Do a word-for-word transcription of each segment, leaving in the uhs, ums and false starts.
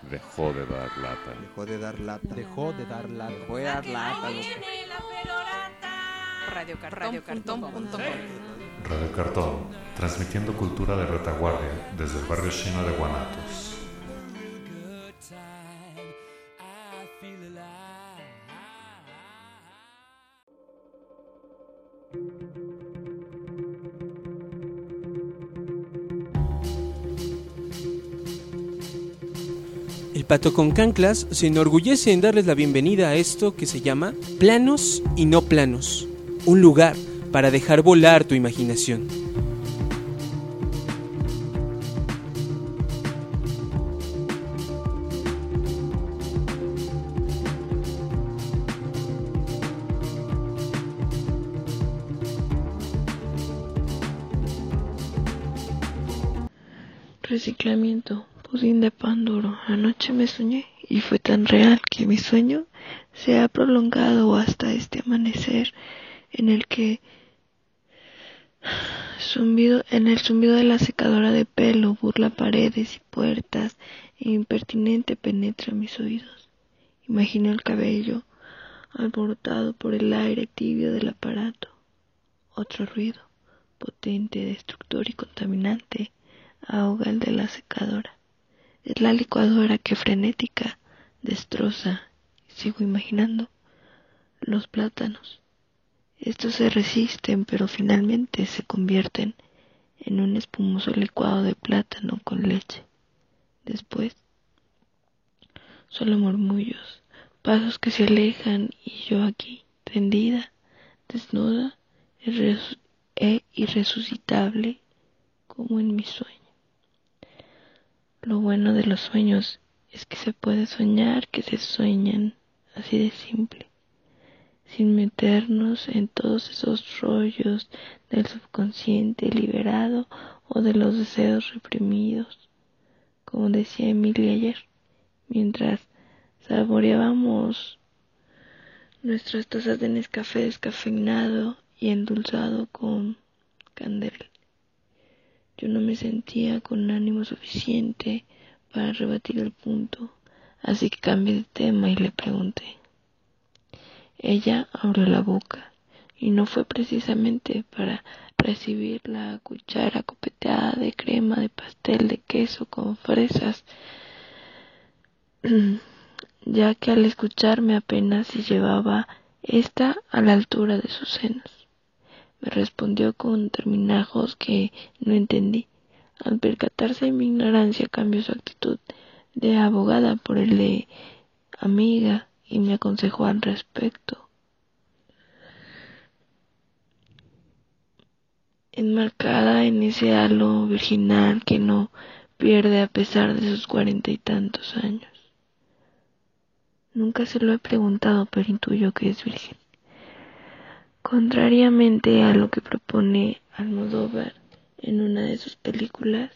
Dejó de dar lata. Dejó de dar lata. Dejó de dar lata. Dejó de dar lata. Radio Cartón punto com. Radio Cartón, transmitiendo cultura de retaguardia desde el barrio chino de Guanatos. El Pato con Canclas se enorgullece en darles la bienvenida a esto que se llama Planos y no planos, un lugar para dejar volar tu imaginación. Reciclamiento, pudín de pan duro. Anoche me soñé y fue tan real que mi sueño se ha prolongado hasta este amanecer en el que zumbido, en el zumbido de la secadora de pelo burla paredes y puertas e impertinente penetra mis oídos. Imagino el cabello alborotado por el aire tibio del aparato. Otro ruido, potente, destructor y contaminante, ahoga el de la secadora. Es la licuadora que frenética destroza. Sigo imaginando los plátanos. Estos se resisten, pero finalmente se convierten en un espumoso licuado de plátano con leche. Después, solo murmullos, pasos que se alejan y yo aquí, tendida, desnuda e irresucitable como en mi sueño. Lo bueno de los sueños es que se puede soñar que se sueñan, así de simple, sin meternos en todos esos rollos del subconsciente liberado o de los deseos reprimidos. Como decía Emilia ayer, mientras saboreábamos nuestras tazas de Nescafé descafeinado y endulzado con candel. Yo no me sentía con ánimo suficiente para rebatir el punto, así que cambié de tema y le pregunté. Ella abrió la boca, y no fue precisamente para recibir la cuchara copeteada de crema de pastel de queso con fresas, ya que al escucharme apenas si llevaba esta a la altura de sus senos. Me respondió con terminajos que no entendí. Al percatarse de mi ignorancia, cambió su actitud de abogada por el de amiga y me aconsejó al respecto. Enmarcada en ese halo virginal que no pierde a pesar de sus cuarenta y tantos años. Nunca se lo he preguntado, pero intuyo que es virgen. Contrariamente a lo que propone Almodóvar en una de sus películas,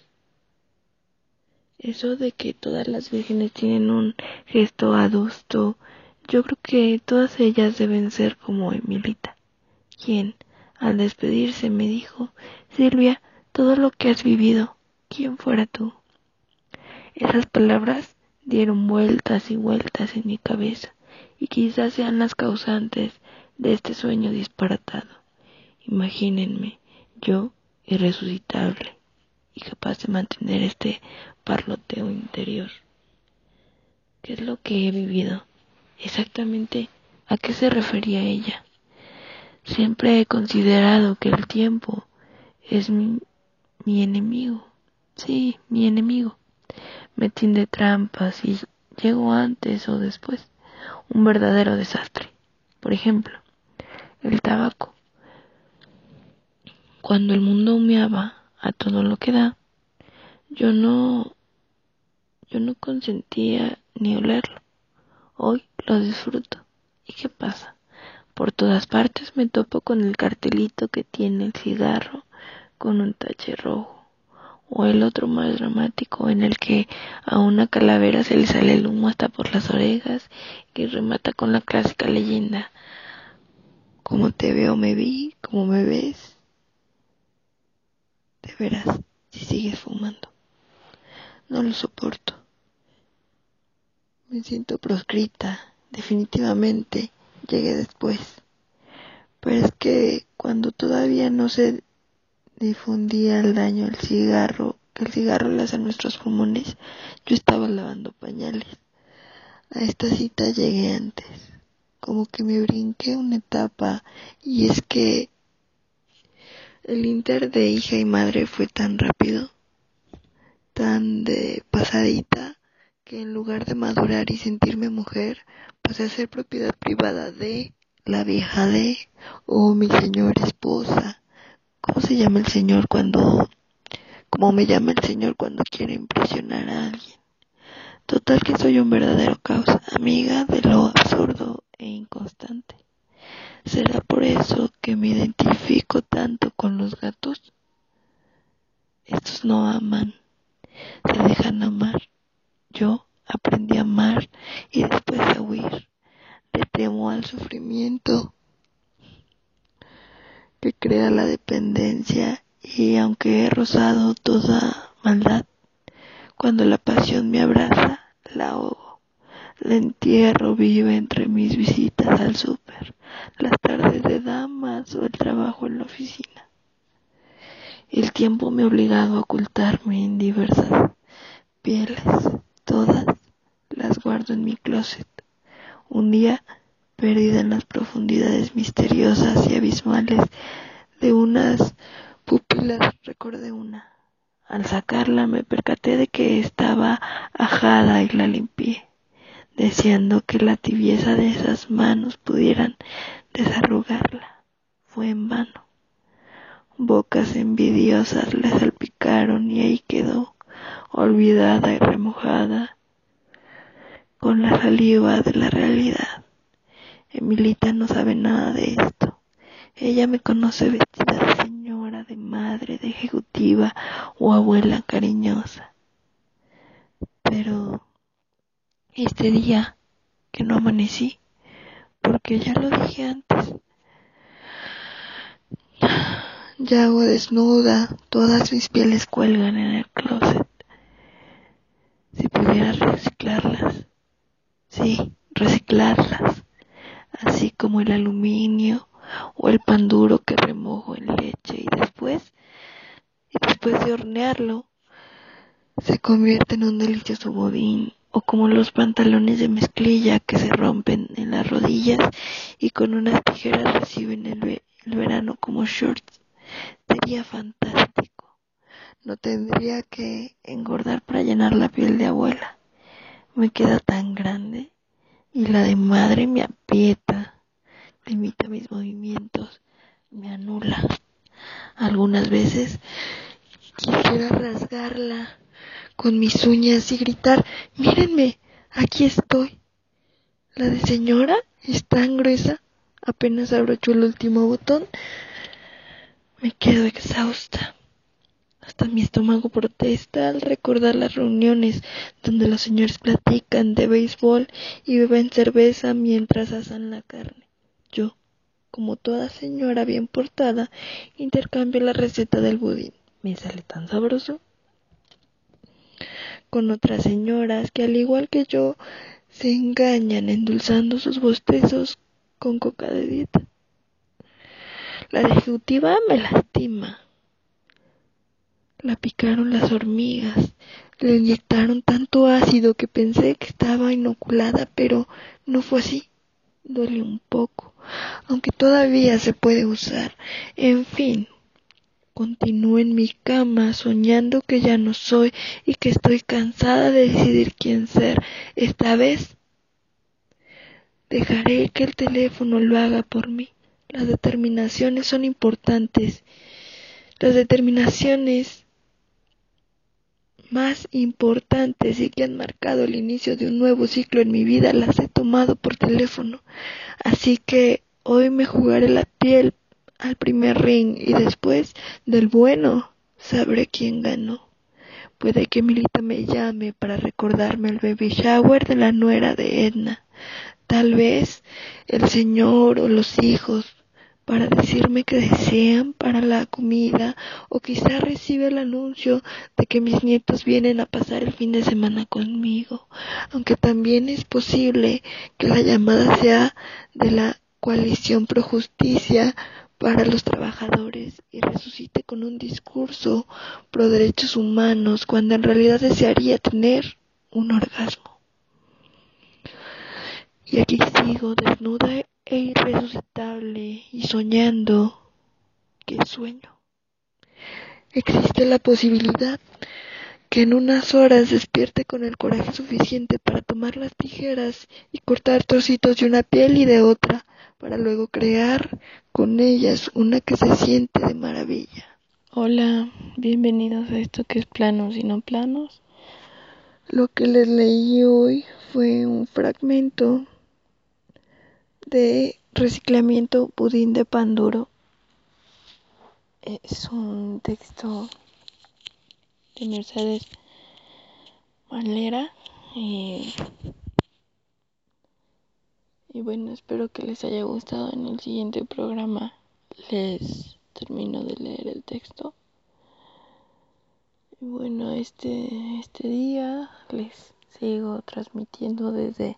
eso de que todas las vírgenes tienen un gesto adusto, yo creo que todas ellas deben ser como Emilita, quien, al despedirse, me dijo: Silvia, todo lo que has vivido, ¿quién fuera tú? Esas palabras dieron vueltas y vueltas en mi cabeza, y quizás sean las causantes de este sueño disparatado. Imagínenme, yo irresucitable y capaz de mantener este parloteo interior. ¿Qué es lo que he vivido? Exactamente, ¿a qué se refería ella? Siempre he considerado que el tiempo es mi, mi enemigo. Sí, mi enemigo. Me tiende trampas y llego antes o después. Un verdadero desastre. Por ejemplo, el tabaco. Cuando el mundo humeaba a todo lo que da, yo no, yo no consentía ni olerlo. Hoy lo disfruto. ¿Y qué pasa? Por todas partes me topo con el cartelito que tiene el cigarro con un tache rojo, o el otro más dramático en el que a una calavera se le sale el humo hasta por las orejas y remata con la clásica leyenda: como te veo me vi, como me ves, de veras, si sigues fumando. No lo soporto. Me siento proscrita, definitivamente. Llegué después. Pero es que cuando todavía no se difundía el daño del cigarro, que el cigarro le hace a nuestros pulmones, yo estaba lavando pañales. A esta cita llegué antes. Como que me brinqué una etapa, y es que el inter de hija y madre fue tan rápido, tan de pasadita, que en lugar de madurar y sentirme mujer, pasé a ser propiedad privada de la vieja de, o mi señora esposa. ¿Cómo se llama el señor cuando, cómo me llama el señor cuando quiere impresionar a alguien? Total que soy un verdadero caos, amiga de lo absurdo e inconstante. ¿Será por eso que me identifico tanto con los gatos? Estos no aman, se dejan amar. Yo aprendí a amar y después a huir. Le temo al sufrimiento que crea la dependencia, y aunque he rozado toda maldad, cuando la pasión me abraza, la ahogo. La entierro viva entre mis visitas al súper, las tardes de damas o el trabajo en la oficina. El tiempo me ha obligado a ocultarme en diversas pieles. Todas las guardo en mi closet. Un día, perdida en las profundidades misteriosas y abismales de unas pupilas, recordé una. Al sacarla me percaté de que estaba ajada y la limpié, deseando que la tibieza de esas manos pudieran desarrugarla. Fue en vano. Bocas envidiosas le salpicaron y ahí quedó, olvidada y remojada con la saliva de la realidad. Emilita no sabe nada de esto. Ella me conoce vestida de señora, de madre, de ejecutiva o abuela cariñosa. Pero este día que no amanecí, porque ya lo dije antes, yago desnuda, todas mis pieles cuelgan en el closet. Si pudiera reciclarlas, sí, reciclarlas, así como el aluminio o el pan duro que remojo en leche y después, y después de hornearlo, se convierte en un delicioso bodín, o como los pantalones de mezclilla que se rompen en las rodillas y con unas tijeras reciben el, ve- el verano como shorts. Sería fantástico. No tendría que engordar para llenar la piel de abuela. Me queda tan grande y la de madre me aprieta, limita mis movimientos, me anula. Algunas veces quisiera rasgarla con mis uñas y gritar: mírenme, aquí estoy. La de señora es tan gruesa, apenas abrocho el último botón, me quedo exhausta. Hasta mi estómago protesta al recordar las reuniones donde los señores platican de béisbol y beben cerveza mientras asan la carne. Yo, como toda señora bien portada, intercambio la receta del budín. Me sale tan sabroso. Con otras señoras que, al igual que yo, se engañan endulzando sus bostezos con coca de dieta. La de ejecutiva me lastima. La picaron las hormigas, le inyectaron tanto ácido que pensé que estaba inoculada, pero no fue así. Duele un poco, aunque todavía se puede usar. En fin, continúo en mi cama soñando que ya no soy y que estoy cansada de decidir quién ser. Esta vez dejaré que el teléfono lo haga por mí. Las determinaciones son importantes. Las determinaciones más importantes y que han marcado el inicio de un nuevo ciclo en mi vida las he tomado por teléfono. Así que hoy me jugaré la piel al primer ring y después del bueno sabré quién ganó. Puede que Milita me llame para recordarme el baby shower de la nuera de Edna. Tal vez el señor o los hijos para decirme que desean para la comida, o quizá recibe el anuncio de que mis nietos vienen a pasar el fin de semana conmigo, aunque también es posible que la llamada sea de la Coalición Pro Justicia para los Trabajadores y resucite con un discurso pro derechos humanos cuando en realidad desearía tener un orgasmo. Y aquí sigo desnuda e irresucitable y soñando que sueño. Existe la posibilidad que en unas horas despierte con el coraje suficiente para tomar las tijeras y cortar trocitos de una piel y de otra, para luego crear con ellas una que se siente de maravilla. Hola, bienvenidos a esto que es Planos y No Planos. Lo que les leí hoy fue un fragmento de Reciclamiento Budín de Pan Duro. Es un texto de Mercedes Valera y, y bueno, espero que les haya gustado. En el siguiente programa les termino de leer el texto. Y bueno, este, este día les sigo transmitiendo desde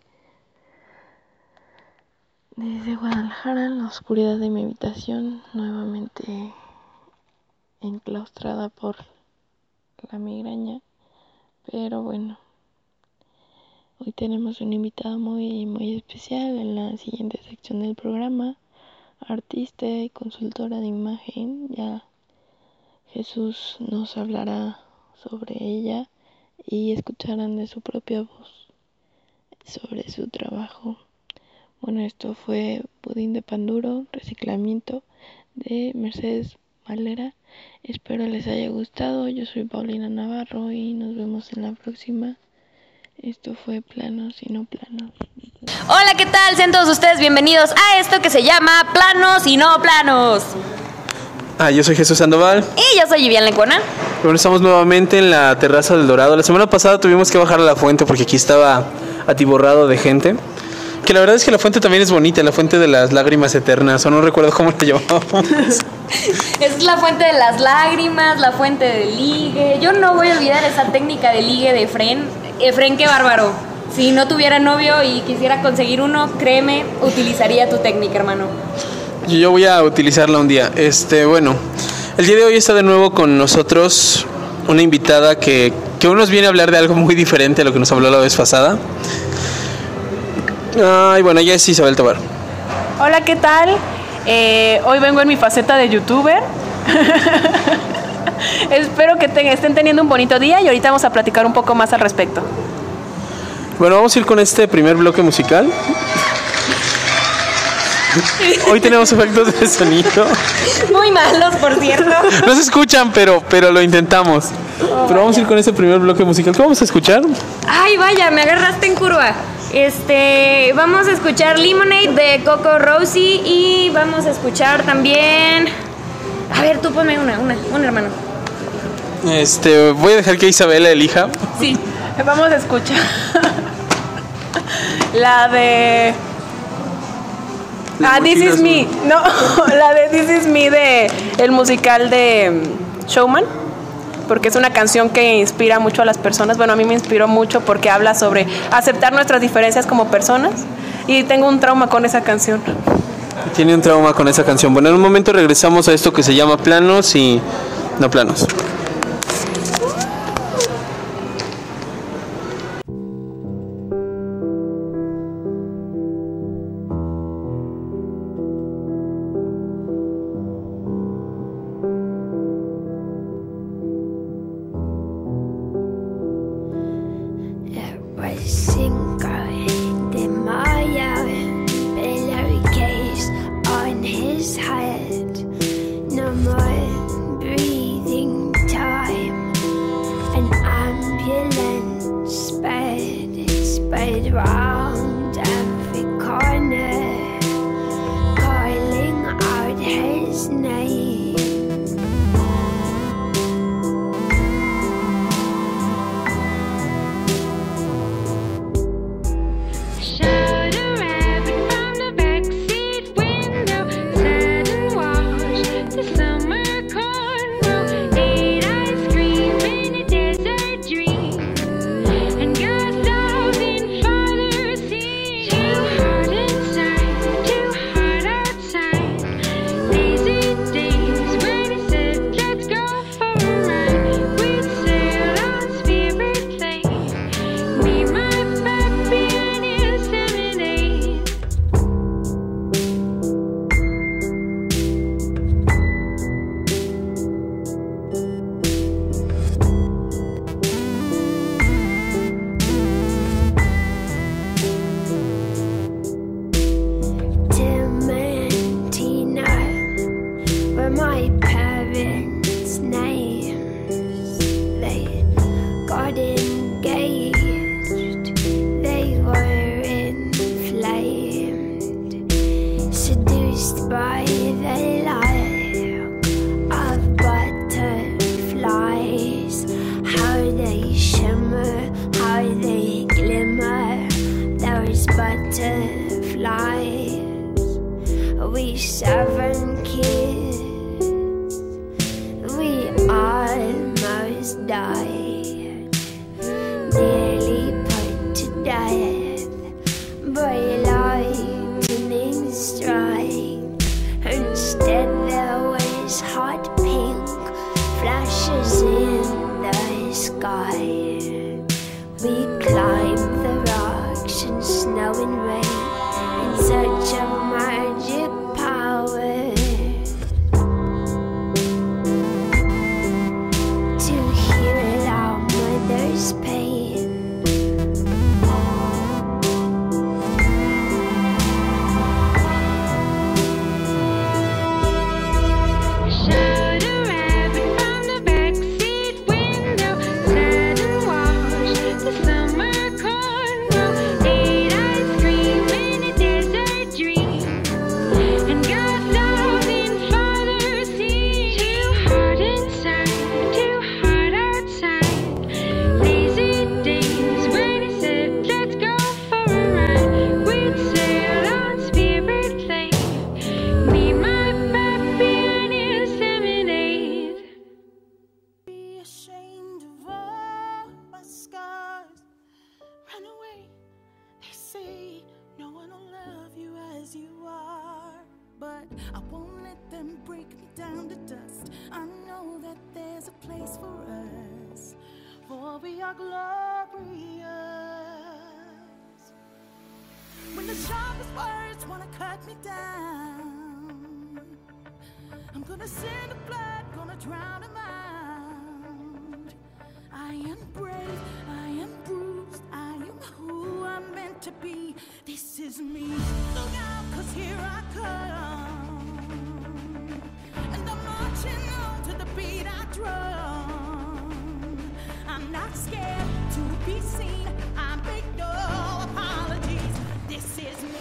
Desde Guadalajara, en la oscuridad de mi habitación, nuevamente enclaustrada por la migraña. Pero bueno, hoy tenemos un invitado muy, muy especial en la siguiente sección del programa, artista y consultora de imagen. Ya Jesús nos hablará sobre ella y escucharán de su propia voz sobre su trabajo. Bueno, esto fue Budín de Pan Duro, Reciclamiento, de Mercedes Valera. Espero les haya gustado. Yo soy Paulina Navarro y nos vemos en la próxima. Esto fue Planos y No Planos. Hola, ¿qué tal? Sean todos ustedes bienvenidos a esto que se llama Planos y No Planos. Ah, yo soy Jesús Sandoval. Y yo soy Vivian Lecuona. Bueno, estamos nuevamente en la terraza del Dorado. La semana pasada tuvimos que bajar a la fuente porque aquí estaba atiborrado de gente. Que la verdad es que la fuente también es bonita, la fuente de las lágrimas eternas, o no recuerdo cómo la llamábamos. Es la fuente de las lágrimas, la fuente del ligue. Yo no voy a olvidar esa técnica de ligue de Efren. Efren, qué bárbaro. Si no tuviera novio y quisiera conseguir uno, créeme, utilizaría tu técnica, hermano. Yo voy a utilizarla un día. Este, bueno, el día de hoy está de nuevo con nosotros una invitada que, que hoy nos viene a hablar de algo muy diferente a lo que nos habló la vez pasada. Ay, bueno, ella es Isabel Tobar. Hola, ¿qué tal? Eh, hoy vengo en mi faceta de youtuber. Espero que te, estén teniendo un bonito día y ahorita vamos a platicar un poco más al respecto. Bueno, vamos a ir con este primer bloque musical. Hoy tenemos efectos de sonido. Muy malos, por cierto. No se escuchan, pero, pero lo intentamos. Oh, pero vamos a ir con este primer bloque musical. ¿Qué vamos a escuchar? Ay, vaya, me agarraste en curva. Este, vamos a escuchar Lemonade de Coco Rosie y vamos a escuchar también. A ver, tú ponme una, una, una hermano. Este, voy a dejar que Isabela elija. Sí, vamos a escuchar la de Ah, This Is Me. No, la de This Is Me de el musical de Showman. Porque es una canción que inspira mucho a las personas. Bueno, a mí me inspiró mucho porque habla sobre aceptar nuestras diferencias como personas. Y tengo un trauma con esa canción. Tiene un trauma con esa canción. Bueno, en un momento regresamos a esto que se llama Planos y No Planos. No more breathing. by the light of butterflies, how they shimmer, how they glimmer, those butterflies. We seven kids, we almost died, nearly put to death by lightning strike. Instead there was hot pink flashes in the sky. We climbed the rocks in snow and rain in search of magic power to heal our mother's pain. Shot a rabbit from the backseat window, sat and watched the summer corn grow, ate ice cream in a desert dream, and got lost in father's sea. Too hot inside, too hot outside. Lazy days when he said, let's go for a ride. We'd sail on Spirit Lake, me, my puppy, and his lemonade. Be ashamed of all my scars. Run away. They say no one will love you as you are, but I won't let them break me down to dust. I know that there's a place for us, for we are glorious. When the sharpest words wanna cut me down, I'm gonna send the blood, gonna drown them out. I am brave, I am bruised, I am who I'm meant to be. This is me. Look out, cause here I come. And I'm marching on to the beat I drum. I'm not scared to be seen, I make no apologies. This is me.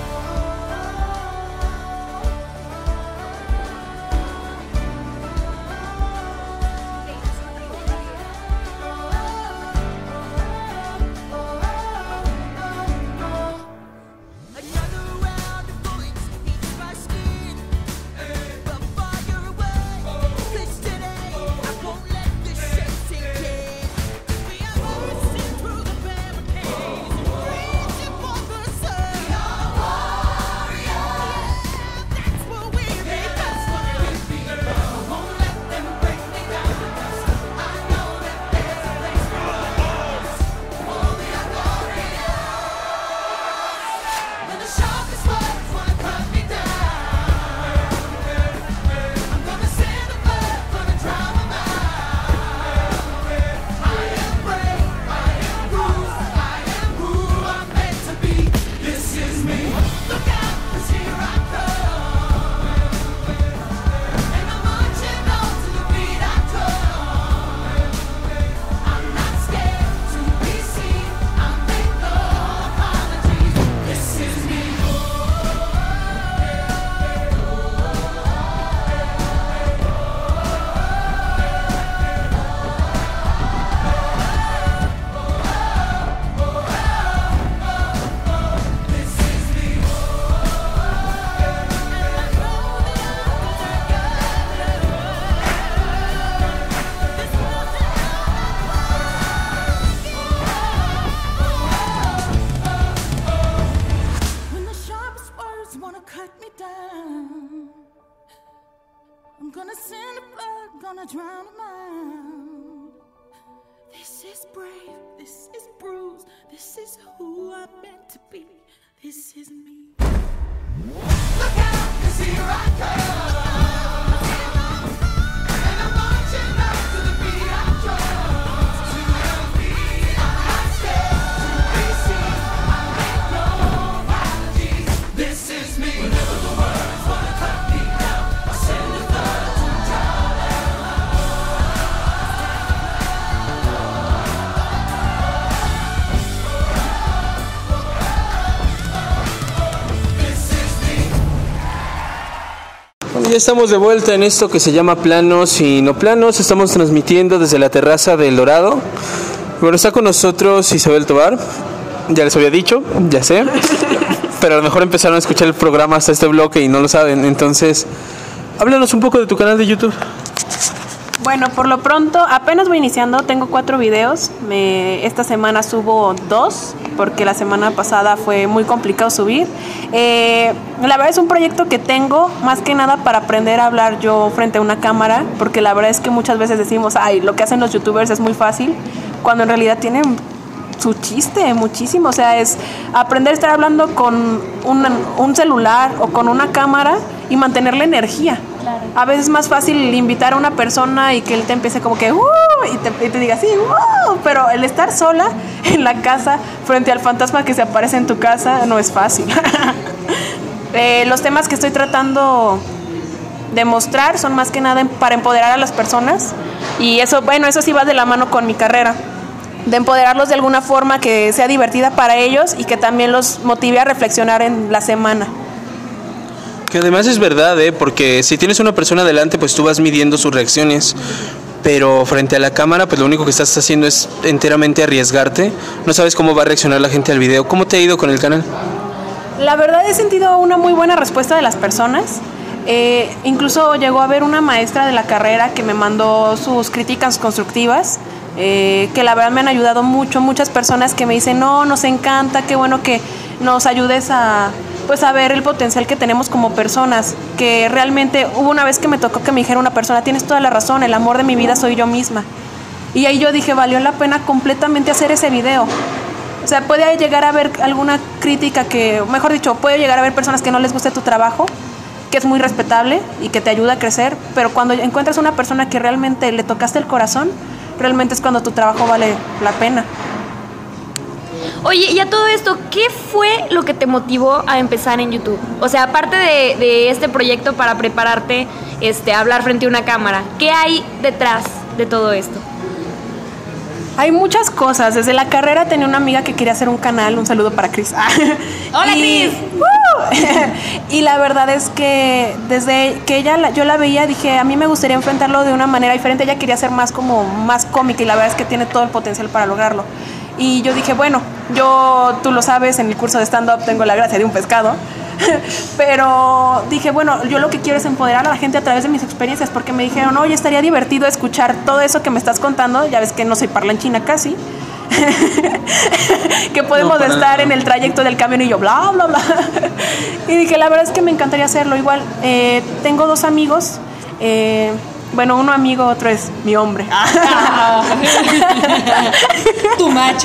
Another round of bullets eats my skin. The fire away. This today, I won't let this shit sink in. We are bursting through the barricades, reaching for the sun. We are warriors. Yeah, that's what we're become. I won't let them break me down to dust. I know that there's a place for us. Oh, we are glorious. When the sharpest words wanna cut me down, I'm gonna send the blood, gonna drown them out. I am brave, I am bruised, I am who I'm meant to be. This is me. Look out, 'cause here I come. And I'm marching on to the beat I drum. I'm not scared to be seen, I make no apologies. This is me. This is me. When the sharpest words wanna cut me down, I'm gonna send the blood, gonna drown them out. This is brave, this is bruised, this is who I'm meant to be. This is me. Look out, 'cause here I come. And I'm marching up to the beat I drum. To the beat I'm not scared to be seen. I make no apologies. This is me. Whenever the words wanna cut me down, I send the blood to drown them out. This is me. Ya estamos de vuelta en esto que se llama Planos y No Planos. Estamos transmitiendo desde la terraza del Dorado. Bueno, está con nosotros Isabel Tobar. Ya les había dicho, ya sé. Pero a lo mejor empezaron a escuchar el programa hasta este bloque y no lo saben. Entonces, háblanos un poco de tu canal de YouTube. Bueno, por lo pronto, apenas voy iniciando, tengo cuatro videos. Me, esta semana subo dos, porque la semana pasada fue muy complicado subir. Eh, la verdad es un proyecto que tengo, más que nada para aprender a hablar yo frente a una cámara, porque la verdad es que muchas veces decimos, ay, lo que hacen los youtubers es muy fácil, cuando en realidad tienen su chiste muchísimo. O sea, es aprender a estar hablando con un, un celular o con una cámara y mantener la energía. Claro. A veces es más fácil invitar a una persona y que él te empiece como que uh, y, te, y te diga sí, uh, pero el estar sola en la casa frente al fantasma que se aparece en tu casa no es fácil. eh, los temas que estoy tratando de mostrar son más que nada para empoderar a las personas, y eso, bueno, eso sí va de la mano con mi carrera, de empoderarlos de alguna forma que sea divertida para ellos y que también los motive a reflexionar en la semana. Que además es verdad, ¿eh? Porque si tienes una persona delante, pues tú vas midiendo sus reacciones, pero frente a la cámara, pues lo único que estás haciendo es enteramente arriesgarte. No sabes cómo va a reaccionar la gente al video. ¿Cómo te ha ido con el canal? La verdad he sentido una muy buena respuesta de las personas. Eh, incluso llegó a haber una maestra de la carrera que me mandó sus críticas constructivas, eh, que la verdad me han ayudado mucho. Muchas personas que me dicen, no, nos encanta, qué bueno que nos ayudes a... pues a ver el potencial que tenemos como personas, que realmente hubo una vez que me tocó que me dijera una persona, tienes toda la razón, el amor de mi vida soy yo misma. Y ahí yo dije, valió la pena completamente hacer ese video. O sea, puede llegar a haber alguna crítica que, mejor dicho, puede llegar a haber personas que no les guste tu trabajo, que es muy respetable y que te ayuda a crecer, pero cuando encuentras una persona que realmente le tocaste el corazón, realmente es cuando tu trabajo vale la pena. Oye, y a todo esto, ¿qué fue lo que te motivó a empezar en YouTube? O sea, aparte de, de este proyecto para prepararte este, a hablar frente a una cámara, ¿qué hay detrás de todo esto? Hay muchas cosas. Desde la carrera tenía una amiga que quería hacer un canal. Un saludo para Cris. ¡Hola, y, Cris! ¡Uh! Y la verdad es que desde que ella yo la veía, dije, a mí me gustaría enfrentarlo de una manera diferente. Ella quería ser más como más cómica y la verdad es que tiene todo el potencial para lograrlo. Y yo dije, bueno, yo, tú lo sabes, en el curso de stand-up tengo la gracia de un pescado. Pero dije, bueno, yo lo que quiero es empoderar a la gente a través de mis experiencias, porque me dijeron, oye, estaría divertido escuchar todo eso que me estás contando. Ya ves que no soy parlanchina casi. Que podemos no, estar nada. En el trayecto del camión y yo bla, bla, bla. Y dije, la verdad es que me encantaría hacerlo. Igual, eh, tengo dos amigos. Eh, bueno, uno amigo, otro es mi hombre. Tu macho.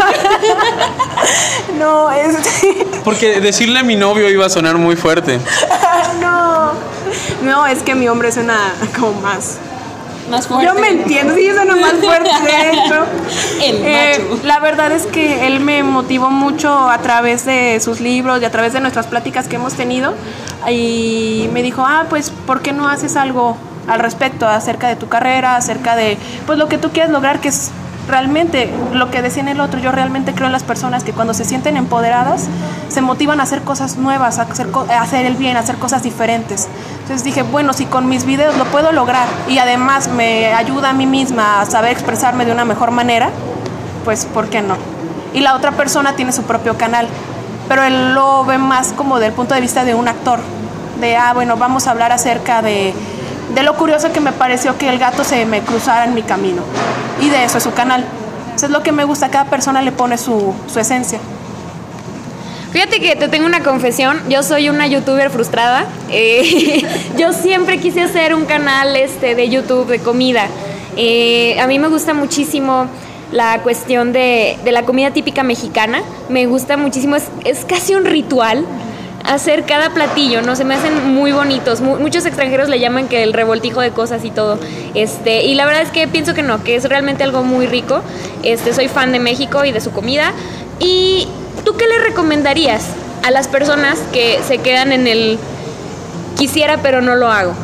No, es... Porque decirle a mi novio iba a sonar muy fuerte. No, no, es que mi hombre suena como más... Más fuerte. Yo me entiendo, sí, suena más fuerte, de hecho. El eh, macho. La verdad es que él me motivó mucho a través de sus libros y a través de nuestras pláticas que hemos tenido. Y me dijo, ah, pues, ¿por qué no haces algo al respecto, acerca de tu carrera, acerca de pues lo que tú quieres lograr, que es realmente lo que decía en el otro? Yo realmente creo en las personas que cuando se sienten empoderadas se motivan a hacer cosas nuevas, a hacer, a hacer el bien, a hacer cosas diferentes. Entonces dije, bueno, si con mis videos lo puedo lograr y además me ayuda a mí misma a saber expresarme de una mejor manera, pues ¿por qué no? Y la otra persona tiene su propio canal, pero él lo ve más como del punto de vista de un actor, de, ah, bueno, vamos a hablar acerca de de lo curioso que me pareció que el gato se me cruzara en mi camino. Y de eso es su canal. Eso es lo que me gusta, cada persona le pone su, su esencia. Fíjate que te tengo una confesión, yo soy una youtuber frustrada. Eh, yo siempre quise hacer un canal este, de YouTube de comida. Eh, a mí me gusta muchísimo la cuestión de, de la comida típica mexicana. Me gusta muchísimo, es, es casi un ritual hacer cada platillo, ¿no? Se me hacen muy bonitos. Mu- muchos extranjeros le llaman que el revoltijo de cosas y todo. Este, y la verdad es que pienso que no, que es realmente algo muy rico. Este, soy fan de México y de su comida. ¿Y tú qué le recomendarías a las personas que se quedan en el quisiera pero no lo hago?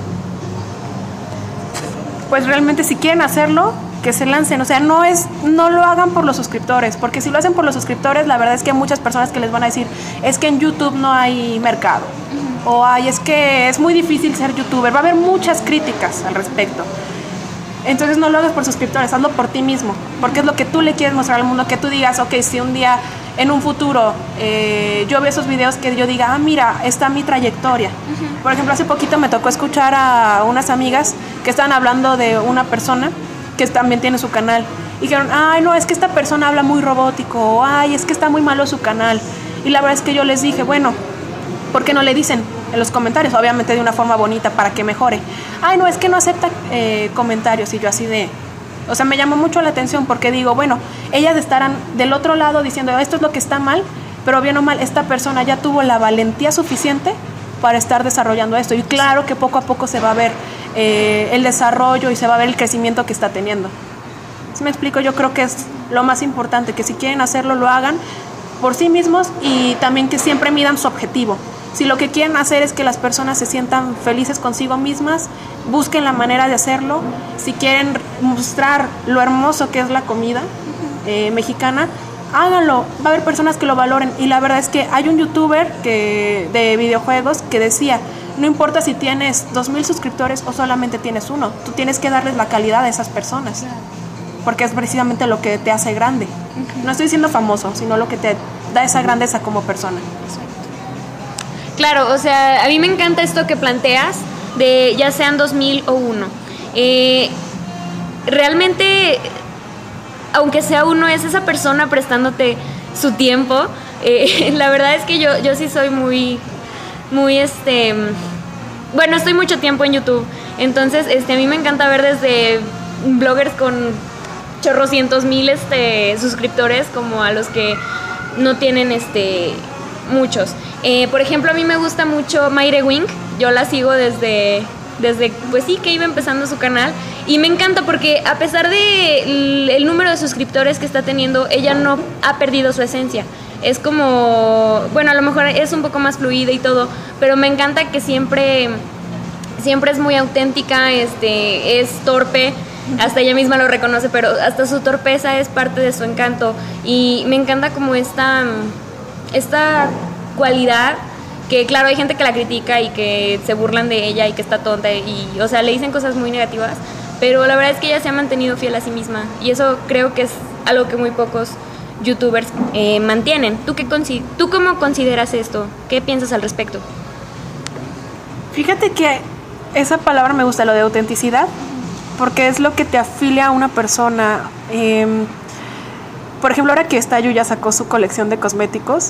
Pues realmente si quieren hacerlo, que se lancen. O sea, no es, no lo hagan por los suscriptores, porque si lo hacen por los suscriptores, la verdad es que hay muchas personas que les van a decir, es que en YouTube no hay mercado. o ay, es que es muy difícil ser youtuber. Va a haber muchas críticas al respecto. Entonces no lo hagas por suscriptores, hazlo por ti mismo, porque es lo que tú le quieres mostrar al mundo, que tú digas, ok, si un día, en un futuro, eh, yo veo esos videos, que yo diga, ah, mira, está mi trayectoria. Uh-huh. Por ejemplo, hace poquito me tocó escuchar a unas amigas que estaban hablando de una persona que también tiene su canal, y dijeron, ay, no, es que esta persona habla muy robótico, o ay, es que está muy malo su canal. Y la verdad es que yo les dije, bueno, ¿por qué no le dicen en los comentarios? Obviamente de una forma bonita para que mejore. Ay, no, es que no acepta eh, comentarios. Y yo así de... O sea, me llamó mucho la atención porque digo, bueno, ellas estarán del otro lado diciendo, esto es lo que está mal, pero bien o mal, esta persona ya tuvo la valentía suficiente para estar desarrollando esto. Y claro que poco a poco se va a ver eh, el desarrollo y se va a ver el crecimiento que está teniendo. ¿Sí me explico? Yo creo que es lo más importante, que si quieren hacerlo, lo hagan por sí mismos y también que siempre midan su objetivo. Si lo que quieren hacer es que las personas se sientan felices consigo mismas, busquen la manera de hacerlo. Si quieren mostrar lo hermoso que es la comida eh, mexicana, háganlo. Va a haber personas que lo valoren. Y la verdad es que hay un youtuber que, de videojuegos que decía, no importa si tienes dos mil suscriptores o solamente tienes uno, tú tienes que darles la calidad a esas personas, porque es precisamente lo que te hace grande. No estoy diciendo famoso, sino lo que te da esa grandeza como persona. Claro, o sea, a mí me encanta esto que planteas, de ya sean dos mil o uno. Eh, realmente, aunque sea uno, es esa persona prestándote su tiempo. Eh, la verdad es que yo, yo sí soy muy, muy, este... Bueno, estoy mucho tiempo en YouTube, entonces este, a mí me encanta ver desde bloggers con chorrocientos mil este, suscriptores como a los que no tienen este, muchos. Eh, por ejemplo, a mí me gusta mucho Mayre Wing, yo la sigo desde, desde, pues sí, que iba empezando su canal, y me encanta porque a pesar de el, el número de suscriptores que está teniendo, ella no ha perdido su esencia. Es como, bueno, a lo mejor es un poco más fluida y todo, pero me encanta que siempre, siempre es muy auténtica, este, es torpe, hasta ella misma lo reconoce, pero hasta su torpeza es parte de su encanto, y me encanta como esta, esta cualidad que, claro, hay gente que la critica y que se burlan de ella y que está tonta y, o sea, le dicen cosas muy negativas, pero la verdad es que ella se ha mantenido fiel a sí misma, y eso creo que es algo que muy pocos youtubers eh, mantienen. ¿Tú, qué consi- ¿Tú cómo consideras esto? ¿Qué piensas al respecto? Fíjate que esa palabra me gusta, lo de autenticidad, porque es lo que te afilia a una persona. Eh, por ejemplo, ahora que esta Yu ya sacó su colección de cosméticos,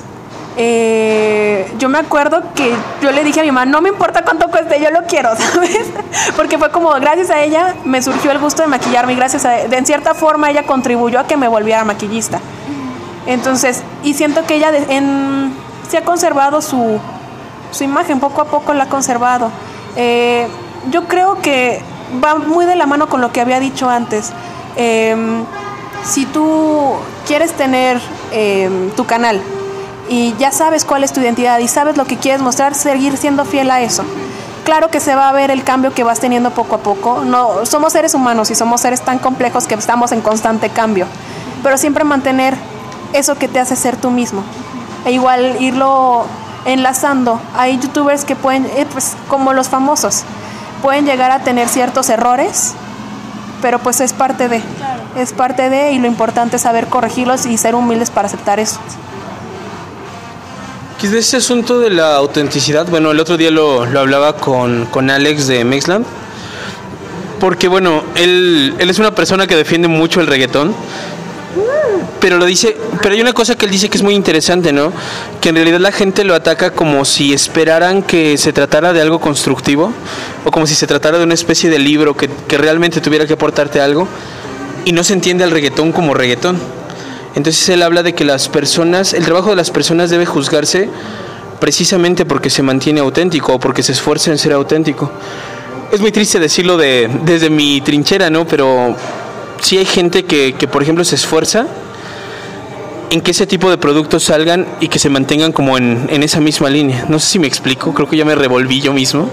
eh, yo me acuerdo que yo le dije a mi mamá, no me importa cuánto cueste, yo lo quiero, ¿sabes? Porque fue como, gracias a ella me surgió el gusto de maquillarme, y gracias a, de, en cierta forma ella contribuyó a que me volviera maquillista. Entonces, y siento que ella de, en, se ha conservado su, su imagen, poco a poco la ha conservado. Eh, yo creo que va muy de la mano con lo que había dicho antes. Eh, si tú quieres tener eh, tu canal y ya sabes cuál es tu identidad y sabes lo que quieres mostrar, seguir siendo fiel a eso. Claro que se va a ver el cambio que vas teniendo poco a poco. No, somos seres humanos y somos seres tan complejos que estamos en constante cambio, pero siempre mantener eso que te hace ser tú mismo, e igual irlo enlazando. Hay youtubers que pueden, eh, pues como los famosos, pueden llegar a tener ciertos errores, pero pues es parte de, claro. es parte de, y lo importante es saber corregirlos y ser humildes para aceptar eso. De ese asunto de la autenticidad, bueno, el otro día lo, lo hablaba con, con Alex de Mexland, porque bueno, él, él es una persona que defiende mucho el reggaetón, pero lo dice, pero hay una cosa que él dice que es muy interesante, ¿no? Que en realidad la gente lo ataca como si esperaran que se tratara de algo constructivo, o como si se tratara de una especie de libro que, que realmente tuviera que aportarte algo, y no se entiende al reggaetón como reggaetón. Entonces él habla de que las personas, el trabajo de las personas debe juzgarse precisamente porque se mantiene auténtico o porque se esfuerza en ser auténtico. Es muy triste decirlo de, desde mi trinchera, ¿no? Pero sí hay gente que, que, por ejemplo, se esfuerza en que ese tipo de productos salgan y que se mantengan como en, en esa misma línea. No sé si me explico, creo que ya me revolví yo mismo.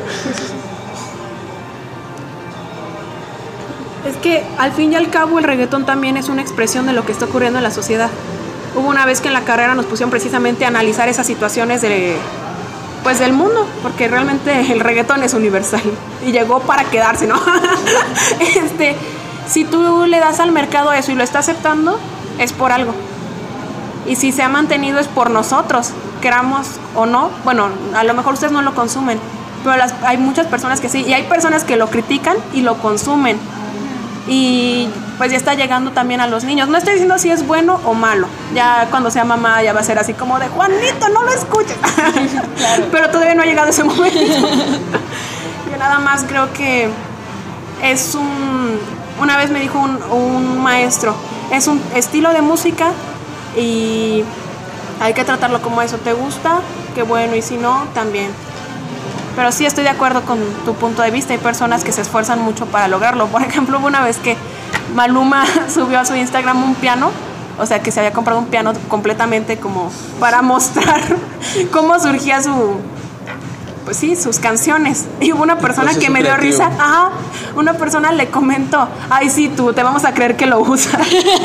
Es que al fin y al cabo el reggaetón también es una expresión de lo que está ocurriendo en la sociedad. Hubo una vez que en la carrera nos pusieron precisamente a analizar esas situaciones de, pues del mundo, porque realmente el reggaetón es universal y llegó para quedarse, ¿no? este, si tú le das al mercado eso y lo está aceptando, es por algo. Y si se ha mantenido es por nosotros, queramos o no. Bueno, a lo mejor ustedes no lo consumen, pero las, hay muchas personas que sí, y hay personas que lo critican y lo consumen. Y pues ya está llegando también a los niños. No estoy diciendo si es bueno o malo. Ya cuando sea mamá ya va a ser así como de Juanito, no lo escuches. Claro. Pero todavía no ha llegado ese momento. Yo nada más creo que es un... Una vez me dijo un, un maestro, es un estilo de música y hay que tratarlo como eso. ¿Te gusta? Qué bueno, y si no, también. Pero sí estoy de acuerdo con tu punto de vista. Hay personas que se esfuerzan mucho para lograrlo. Por ejemplo, hubo una vez que Maluma subió a su Instagram un piano, o sea, que se había comprado un piano completamente como para mostrar cómo surgía su... Pues sí, sus canciones. Y hubo una persona que me dio risa. Ajá, una persona le comentó, ay sí, tú, te vamos a creer que lo usas.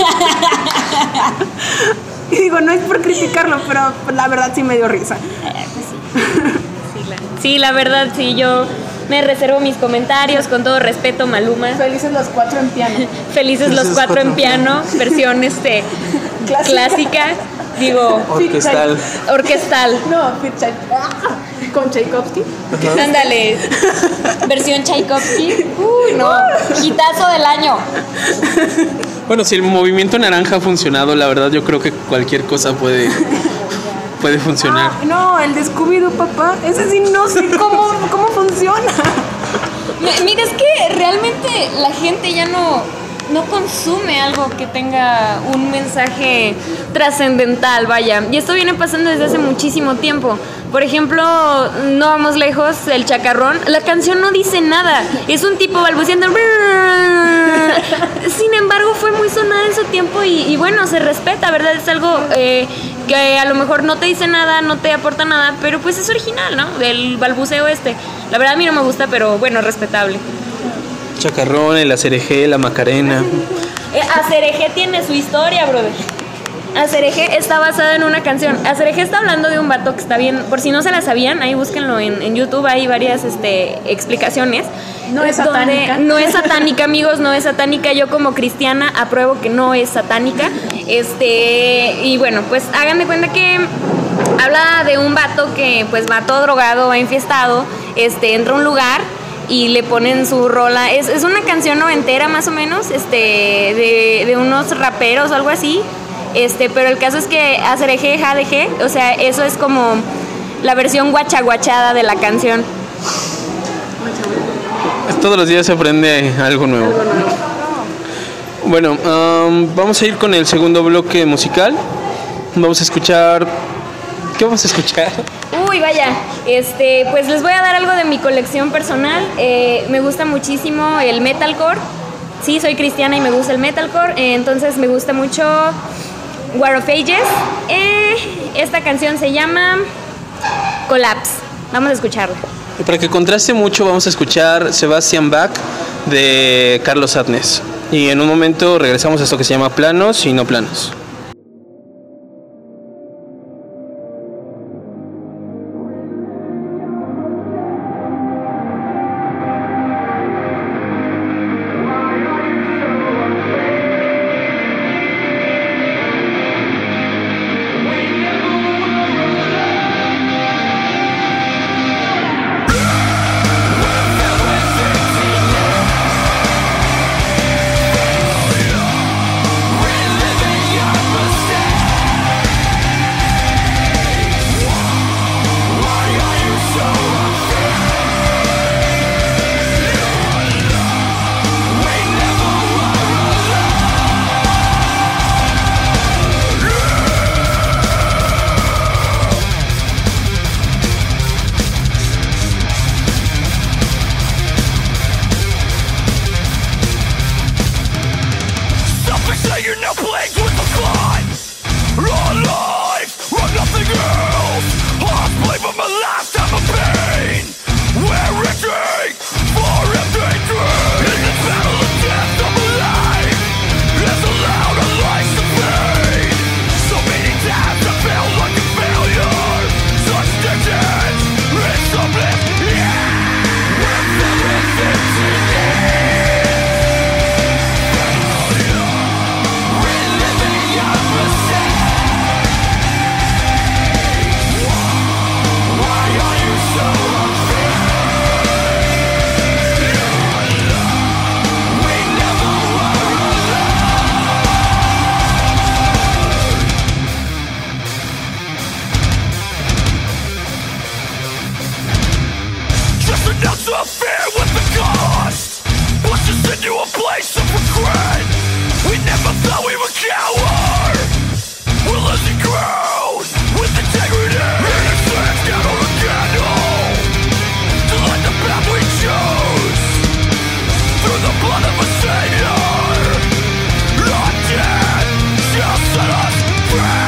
Y digo, no es por criticarlo, pero la verdad sí me dio risa. Sí, la verdad, sí, yo me reservo mis comentarios, con todo respeto, Maluma. Felices los cuatro en piano. Felices los cuatro en piano, versión este, clásica. clásica, digo... Orquestal. Orquestal. No, con Tchaikovsky. Ándale, versión Tchaikovsky. Uy, no, hitazo del año. Bueno, si el movimiento naranja ha funcionado, la verdad yo creo que cualquier cosa puede... puede funcionar. Ah, no, el de Scooby-Doo, papá, ese sí no sé cómo, cómo funciona. Mira, es que realmente la gente ya no, no consume algo que tenga un mensaje trascendental, vaya. Y esto viene pasando desde hace muchísimo tiempo. Por ejemplo, no vamos lejos, el Chacarrón, la canción no dice nada, es un tipo balbuceando. Sin embargo, fue muy sonada en su tiempo y, y bueno, se respeta, ¿verdad? Es algo eh, que a lo mejor no te dice nada, no te aporta nada, pero pues es original, ¿no? Del balbuceo este. La verdad a mí no me gusta, pero bueno, respetable. Chacarrón, el Acerejé, la Macarena. Eh, Acerejé tiene su historia, brother. Acerejé está basado en una canción. Acerejé está hablando de un vato que está bien, por si no se la sabían, ahí búsquenlo en, en YouTube, hay varias este, explicaciones. No es satánica. No es satánica, amigos, no es satánica. Yo como cristiana apruebo que no es satánica. Este, y bueno, pues hagan de cuenta que habla de un vato que pues va todo drogado, va enfiestado, este, entra a un lugar y le ponen su rola. Es, es una canción noventera más o menos, este, de, de unos raperos o algo así. Este, pero el caso es que Acerejé, Jadejé, o sea, eso es como la versión guachaguachada de la canción. Todos los días se aprende algo nuevo. Algo nuevo. Bueno, um, vamos a ir con el segundo bloque musical. Vamos a escuchar... ¿Qué vamos a escuchar? Uy, vaya, este, pues les voy a dar algo de mi colección personal. Eh, me gusta muchísimo el metalcore. Sí, soy cristiana y me gusta el metalcore. Eh, entonces me gusta mucho War of Ages. Eh, esta canción se llama Collapse. Vamos a escucharla. Y para que contraste mucho, vamos a escuchar Sebastian Bach de Carlos Adnes. Y en un momento regresamos a esto que se llama Planos y No Planos. Yeah. fear with the cost. Push us into a place of regret. We never thought we would cower. We're losing ground with integrity. Innocence down on the candle to light the path we chose. Through the blood of a savior, not dead shall set us free.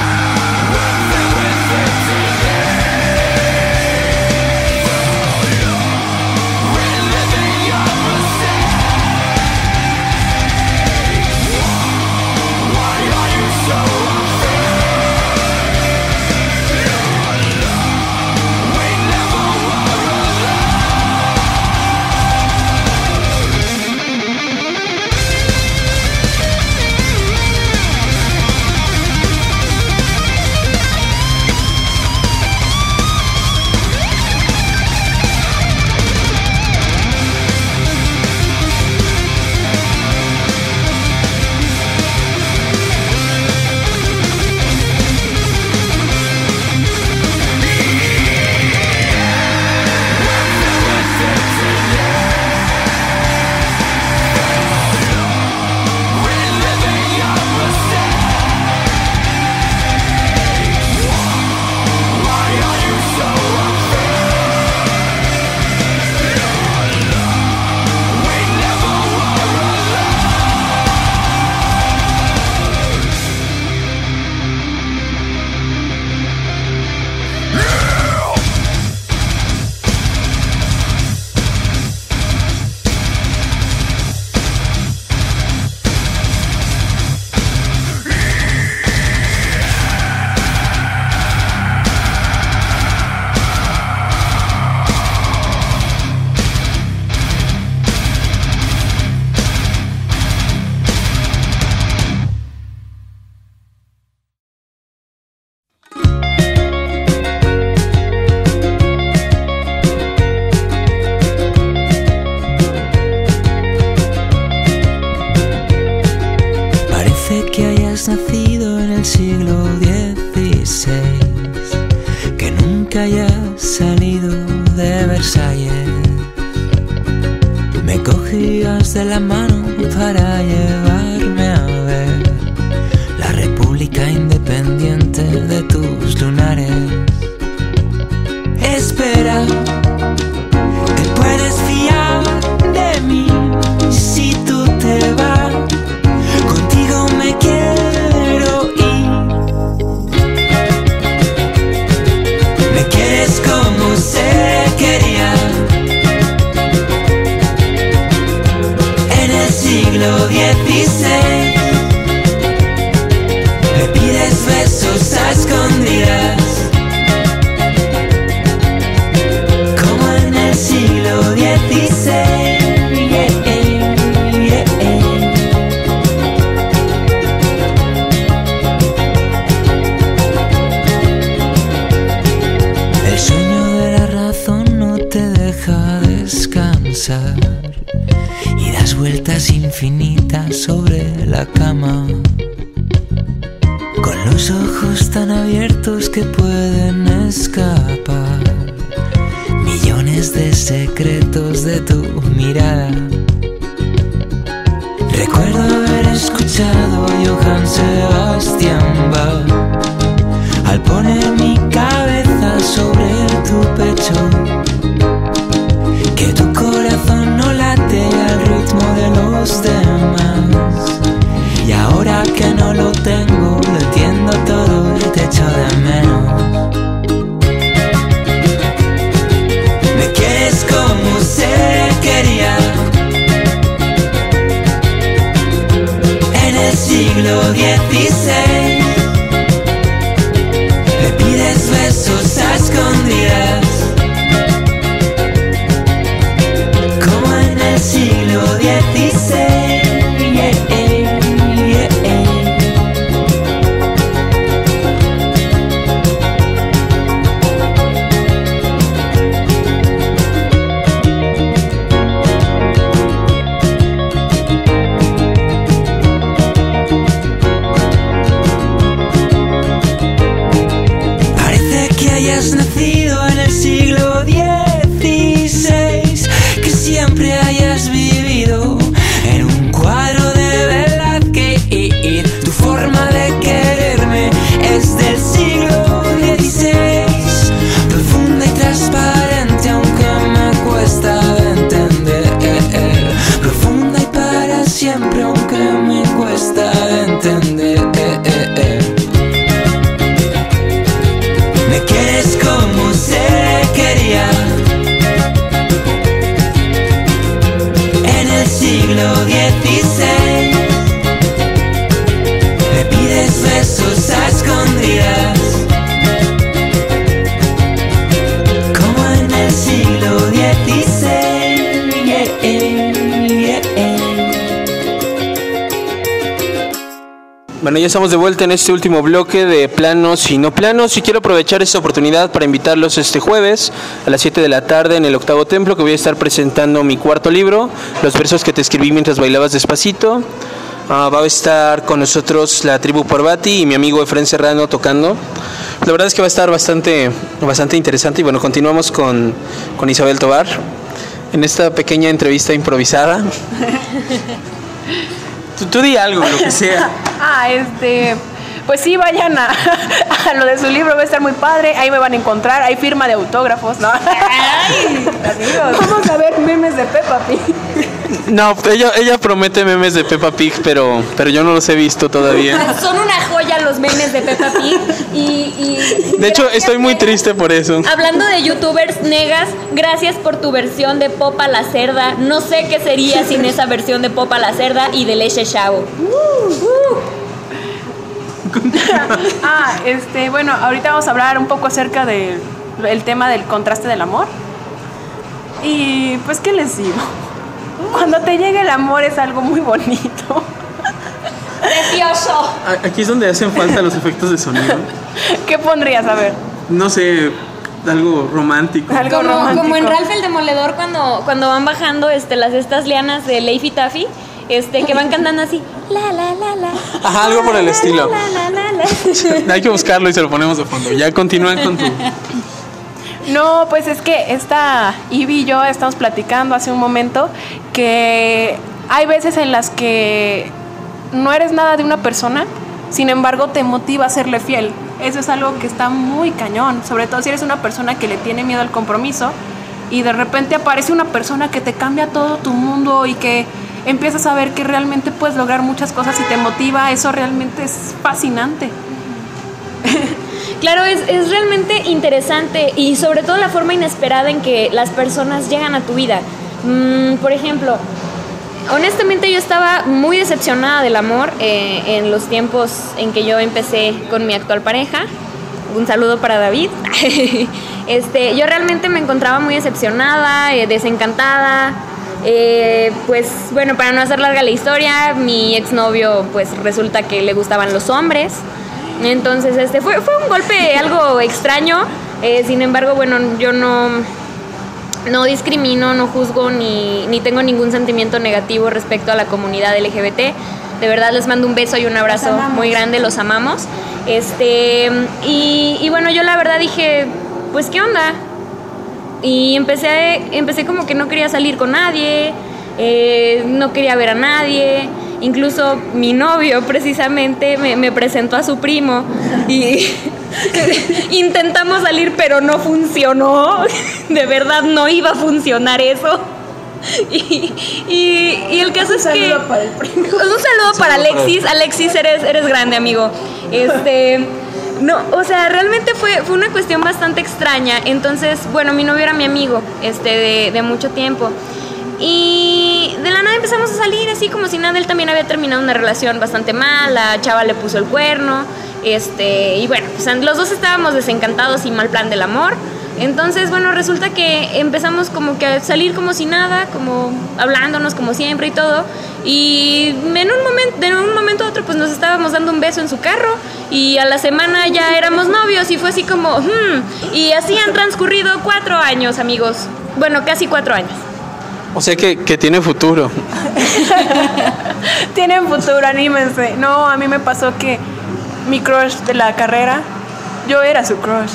Nacido en el siglo dieciséis, que nunca hayas salido de Versalles. Me cogías de la mano para llevarme a ver la República Independiente de tus lunares. Espera, te puedes fiar de mí si tú te vas. Contigo me quiero ir. Me quieres como se quería en el siglo dieciséis. Me pides besos a escondidas como en el siglo dieciséis. Y das vueltas infinitas sobre la cama, con los ojos tan abiertos que pueden escapar millones de secretos de tu mirada. Recuerdo haber escuchado a Johann Sebastian Bach al poner mi cabeza sobre tu pecho, que tu corazón no late al ritmo de los demás. Y ahora que no lo tengo, lo entiendo todo, te echo de menos. Me quieres como se quería en el siglo dieciséis. Me pides besos a escondidas Bueno, ya estamos de vuelta en este último bloque de planos y no planos y quiero aprovechar esta oportunidad para invitarlos este jueves a las siete de la tarde en el Octavo Templo, que voy a estar presentando mi cuarto libro, Los versos que te escribí mientras bailabas despacito. Uh, va a estar con nosotros la tribu Parvati y mi amigo Efren Serrano tocando. La verdad es que va a estar bastante, bastante interesante y bueno, continuamos con, con Isabel Tovar en esta pequeña entrevista improvisada. Tú, tú di algo, lo que sea. Ah, este... Pues sí, vayan a, a lo de su libro, va a estar muy padre. Ahí me van a encontrar, hay firma de autógrafos, ¿no? Ay, amigos. Vamos a ver memes de Peppa Pig. No, ella, ella promete memes de Peppa Pig, pero, pero yo no los he visto todavía. Son una joya los memes de Peppa Pig. Y, y de hecho, estoy muy triste por eso. Hablando de youtubers, Negas, gracias por tu versión de Popa la Cerda. No sé qué sería sin esa versión de Popa la Cerda y de Leche Chavo. Uh, uh. Ah, este, bueno, ahorita vamos a hablar un poco acerca del el tema del contraste del amor. Y pues, ¿qué les digo? Cuando te llega el amor es algo muy bonito. Precioso. Aquí es donde hacen falta los efectos de sonido. ¿Qué pondrías? A ver. No sé, algo romántico. Algo como, romántico. Como en Ralph el Demoledor cuando, cuando van bajando este, las estas lianas de Laffy Taffy. Este, que van cantando así, la la la la. Ajá, algo por el la, estilo. La, la, la, la. Hay que buscarlo y se lo ponemos de fondo. Ya continúan con tu. No, pues es que esta Ivy y yo estamos platicando hace un momento que hay veces en las que no eres nada de una persona, sin embargo te motiva a serle fiel. Eso es algo que está muy cañón, sobre todo si eres una persona que le tiene miedo al compromiso y de repente aparece una persona que te cambia todo tu mundo y que empiezas a ver que realmente puedes lograr muchas cosas y te motiva. Eso realmente es fascinante. Claro, es, es realmente interesante y sobre todo la forma inesperada en que las personas llegan a tu vida. Mm, por ejemplo, honestamente yo estaba muy decepcionada del amor eh, en los tiempos en que yo empecé con mi actual pareja. Un saludo para David. este, yo realmente me encontraba muy decepcionada, eh, desencantada. Eh, pues bueno, para no hacer larga la historia, mi exnovio pues resulta que le gustaban los hombres. Entonces este fue, fue un golpe algo extraño. eh, Sin embargo, bueno, yo no No discrimino, no juzgo ni, ni tengo ningún sentimiento negativo respecto a la comunidad L G B T. De verdad les mando un beso y un abrazo muy grande, los amamos. Este y, y bueno, yo la verdad dije, pues ¿qué onda? Y empecé, empecé como que no quería salir con nadie, eh, no quería ver a nadie. Incluso mi novio precisamente me, me presentó a su primo y intentamos salir, pero no funcionó. De verdad no iba a funcionar eso. Y, y, y el caso es que... Un saludo para el primo. Un saludo para Alexis. Alexis, eres, eres grande, amigo. Este... No, o sea, realmente fue, fue una cuestión bastante extraña. Entonces, bueno, mi novio era mi amigo este, de, de mucho tiempo. Y de la nada empezamos a salir así como si nada. Él también había terminado una relación bastante mal. La chava le puso el cuerno. Este, y bueno, pues los dos estábamos desencantados y mal plan del amor. Entonces, bueno, resulta que empezamos como que a salir como si nada, como hablándonos como siempre y todo. Y en un momento, de un momento a otro, pues nos estábamos dando un beso en su carro. Y a la semana ya éramos novios y fue así como... Hmm, y así han transcurrido cuatro años, amigos. Bueno, casi cuatro años. O sea que, que tiene futuro. Tienen futuro, anímense. No, a mí me pasó que mi crush de la carrera, yo era su crush.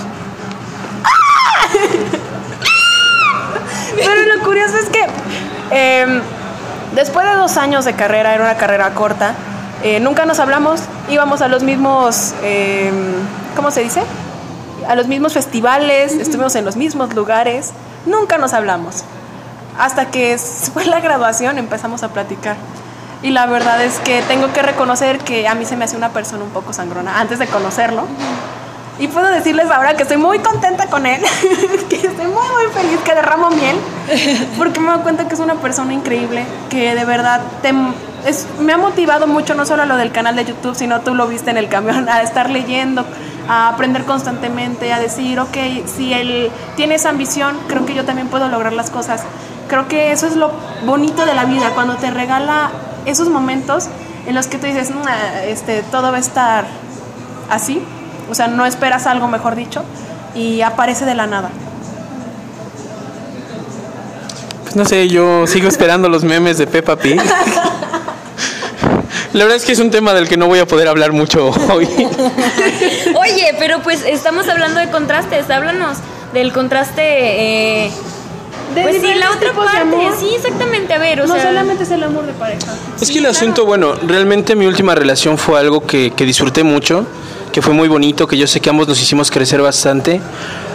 Pero lo curioso es que eh, después de dos años de carrera, era una carrera corta, eh, nunca nos hablamos, íbamos a los mismos, eh, ¿cómo se dice? A los mismos festivales, estuvimos en los mismos lugares, nunca nos hablamos. Hasta que fue la graduación empezamos a platicar. Y la verdad es que tengo que reconocer que a mí se me hace una persona un poco sangrona antes de conocerlo. Y puedo decirles ahora que estoy muy contenta con él, que estoy muy muy feliz, que derramo miel, porque me doy cuenta que es una persona increíble, que de verdad te, es, me ha motivado mucho, no solo a lo del canal de YouTube, sino tú lo viste en el camión, a estar leyendo, a aprender constantemente, a decir, ok, si él tiene esa ambición, creo que yo también puedo lograr las cosas. Creo que eso es lo bonito de la vida, cuando te regala esos momentos en los que tú dices, nah, este, todo va a estar así, o sea, no esperas algo, mejor dicho, y aparece de la nada. Pues no sé, yo sigo esperando los memes de Peppa Pig. La verdad es que es un tema del que no voy a poder hablar mucho hoy. Oye, pero pues estamos hablando de contrastes, háblanos del contraste. Eh, de pues sí, la otra tipos de parte, amor. sí, exactamente, a ver, o no sea. solamente es el amor de pareja. Es que el asunto, bueno, realmente mi última relación fue algo que, que disfruté mucho, que fue muy bonito, que yo sé que ambos nos hicimos crecer bastante,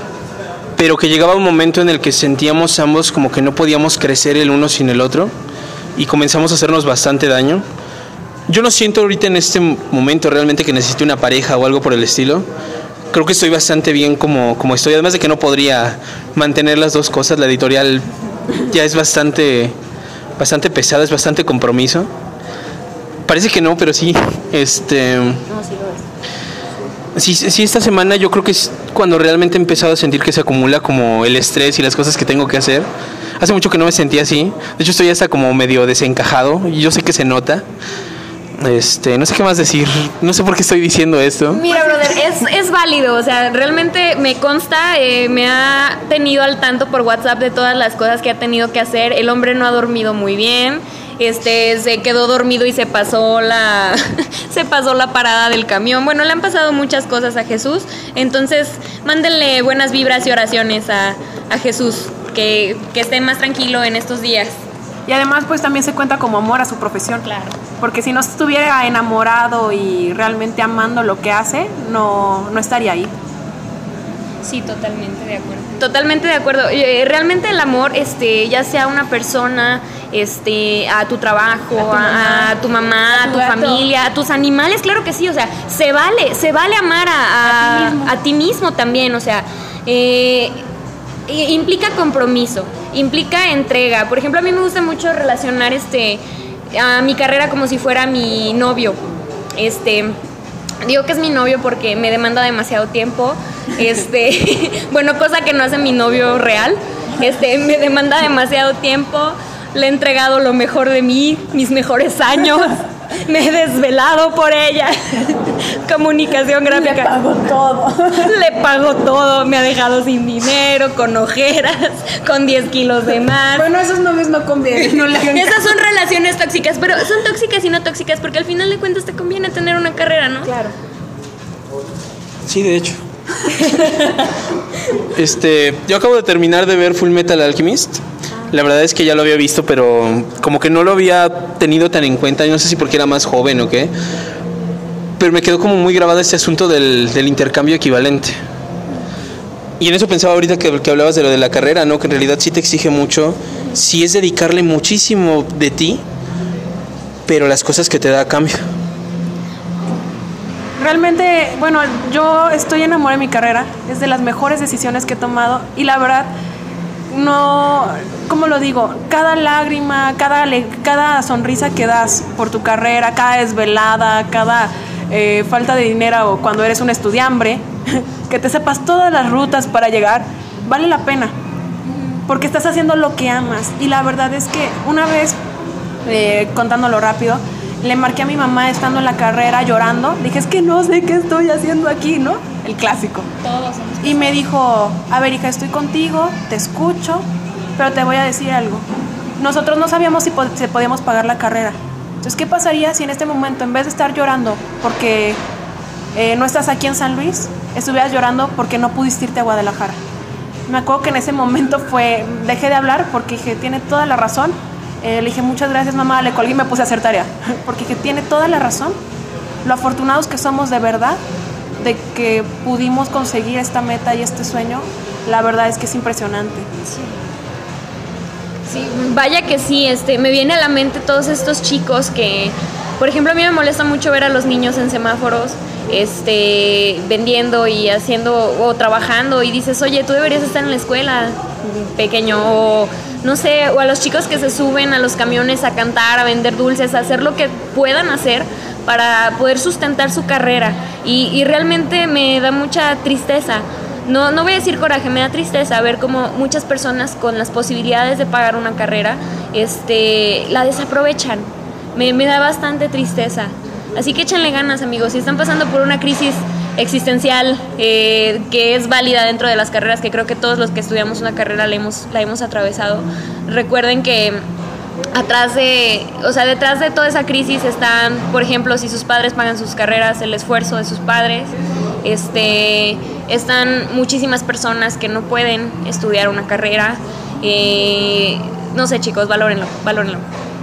pero que llegaba un momento en el que sentíamos ambos como que no podíamos crecer el uno sin el otro y comenzamos a hacernos bastante daño. Yo no siento ahorita en este momento realmente que necesite una pareja o algo por el estilo. Creo que estoy bastante bien como, como estoy, además de que no podría mantener las dos cosas. La editorial ya es bastante, bastante pesada, es bastante compromiso. Parece que no, pero sí. Este, No, sí lo es. sí, sí, esta semana yo creo que es cuando realmente he empezado a sentir que se acumula como el estrés y las cosas que tengo que hacer. Hace mucho que no me sentía así. De hecho estoy hasta como medio desencajado y yo sé que se nota. Este, no sé qué más decir, no sé por qué estoy diciendo esto. Mira, brother, es, es válido, o sea, realmente me consta, eh, me ha tenido al tanto por WhatsApp de todas las cosas que ha tenido que hacer. El hombre no ha dormido muy bien, este, se quedó dormido y se pasó la, se pasó la parada del camión. Bueno, le han pasado muchas cosas a Jesús, entonces mándenle buenas vibras y oraciones a, a Jesús, que, que esté más tranquilo en estos días. Y además pues también se cuenta como amor a su profesión. Claro. Porque si no estuviera enamorado y realmente amando lo que hace, no, no estaría ahí. Sí, totalmente de acuerdo. Totalmente de acuerdo. Eh, Realmente el amor, este, ya sea una persona, este, a tu trabajo, a tu mamá, a tu, a tu familia, a tus animales, claro que sí. O sea, se vale, se vale amar a, a, a, ti, mismo. a ti mismo también. O sea, eh, implica compromiso, implica entrega. Por ejemplo, a mí me gusta mucho relacionar este a mi carrera como si fuera mi novio. Este, digo que es mi novio porque me demanda demasiado tiempo. Este, bueno, cosa que no hace mi novio real. Este, me demanda demasiado tiempo. Le he entregado lo mejor de mí, mis mejores años. Me he desvelado por ella. Comunicación gráfica. Le pago todo. Le pago todo. Me ha dejado sin dinero, con ojeras, con diez kilos de más. Bueno, esos novios no convienen. No le hagan Esas son relaciones tóxicas, pero son tóxicas y no tóxicas porque al final de cuentas te conviene tener una carrera, ¿no? Claro. Sí, de hecho. Este, yo acabo de terminar de ver Full Metal Alchemist. La verdad es que ya lo había visto, pero como que no lo había tenido tan en cuenta. Yo no sé si porque era más joven o qué, pero me quedó como muy grabado este asunto del, del intercambio equivalente. Y en eso pensaba ahorita que, que hablabas de lo de la carrera, ¿no? Que en realidad sí te exige mucho, sí es dedicarle muchísimo de ti, pero las cosas que te da a cambio. Realmente, bueno, yo estoy enamorada de mi carrera. Es de las mejores decisiones que he tomado. Y la verdad, no, ¿cómo lo digo? Cada lágrima, cada, cada sonrisa que das por tu carrera, cada desvelada, cada eh, falta de dinero o cuando eres un estudiambre, que te sepas todas las rutas para llegar, vale la pena. Porque estás haciendo lo que amas. Y la verdad es que una vez, eh, contándolo rápido, le marqué a mi mamá estando en la carrera llorando. Dije, es que no sé qué estoy haciendo aquí, ¿no? El clásico. Todos. Y me dijo, a ver, hija, estoy contigo, te escucho, pero te voy a decir algo. Nosotros no sabíamos si, pod- si podíamos pagar la carrera. Entonces, ¿qué pasaría si en este momento, en vez de estar llorando porque eh, no estás aquí en San Luis, estuvieras llorando porque no pudiste irte a Guadalajara? Me acuerdo que en ese momento fue, dejé de hablar porque dije, tiene toda la razón. Eh, le dije, muchas gracias, mamá, le colgué y me puse a hacer tarea. Porque dije, tiene toda la razón. Lo afortunados que somos de verdad de que pudimos conseguir esta meta y este sueño, la verdad es que es impresionante. Sí, vaya que sí, este, me viene a la mente todos estos chicos que, por ejemplo, a mí me molesta mucho ver a los niños en semáforos, este, vendiendo y haciendo o trabajando y dices, oye, tú deberías estar en la escuela, pequeño, o no sé, o a los chicos que se suben a los camiones a cantar, a vender dulces, a hacer lo que puedan hacer para poder sustentar su carrera. Y, y realmente me da mucha tristeza. No, no voy a decir coraje, me da tristeza ver cómo muchas personas con las posibilidades de pagar una carrera este, la desaprovechan. me, me da bastante tristeza. Así que échenle ganas, amigos. Si están pasando por una crisis existencial eh, que es válida dentro de las carreras, que creo que todos los que estudiamos una carrera la hemos, la hemos atravesado, recuerden que atrás de, o sea, detrás de toda esa crisis están, por ejemplo, si sus padres pagan sus carreras, el esfuerzo de sus padres, este, están muchísimas personas que no pueden estudiar una carrera. Eh, no sé, chicos, valórenlo, valórenlo.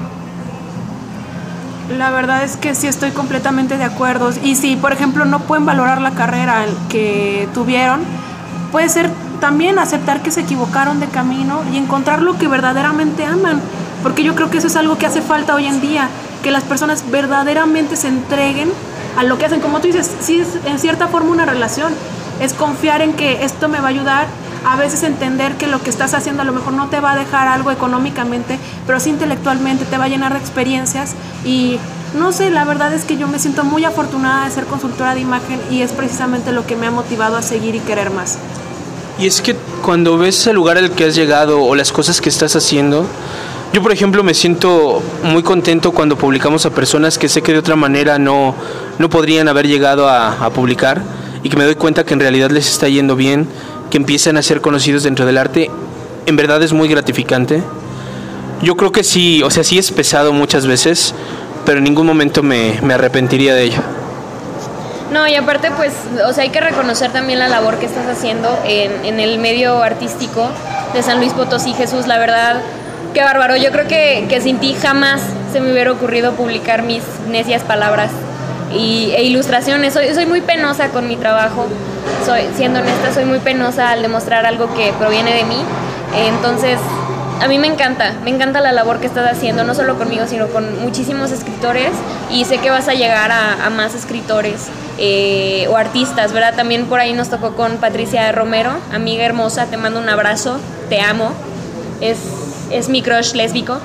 La verdad es que sí estoy completamente de acuerdo. Y si, por ejemplo, no pueden valorar la carrera que tuvieron, puede ser también aceptar que se equivocaron de camino y encontrar lo que verdaderamente aman. Porque yo creo que eso es algo que hace falta hoy en día, que las personas verdaderamente se entreguen a lo que hacen. Como tú dices, sí es en cierta forma una relación, es confiar en que esto me va a ayudar, a veces entender que lo que estás haciendo a lo mejor no te va a dejar algo económicamente, pero sí intelectualmente te va a llenar de experiencias. Y no sé, la verdad es que yo me siento muy afortunada de ser consultora de imagen y es precisamente lo que me ha motivado a seguir y querer más. Y es que cuando ves el lugar al que has llegado o las cosas que estás haciendo, yo por ejemplo me siento muy contento cuando publicamos a personas que sé que de otra manera no, no podrían haber llegado a, a publicar, y que me doy cuenta que en realidad les está yendo bien, que empiezan a ser conocidos dentro del arte. En verdad es muy gratificante. Yo creo que sí, o sea, sí es pesado muchas veces, pero en ningún momento me, me arrepentiría de ello. No, y aparte pues, o sea, hay que reconocer también la labor que estás haciendo en, en el medio artístico de San Luis Potosí. Jesús, la verdad, qué bárbaro. Yo creo que, que sin ti jamás se me hubiera ocurrido publicar mis necias palabras y, e ilustraciones. Soy, soy muy penosa con mi trabajo, soy, siendo honesta, soy muy penosa al demostrar algo que proviene de mí. Entonces, a mí me encanta, me encanta la labor que estás haciendo, no solo conmigo, sino con muchísimos escritores, y sé que vas a llegar a, a más escritores eh, o artistas, ¿verdad? También por ahí nos tocó con Patricia Romero, amiga hermosa, te mando un abrazo, te amo, es, es mi crush lésbico.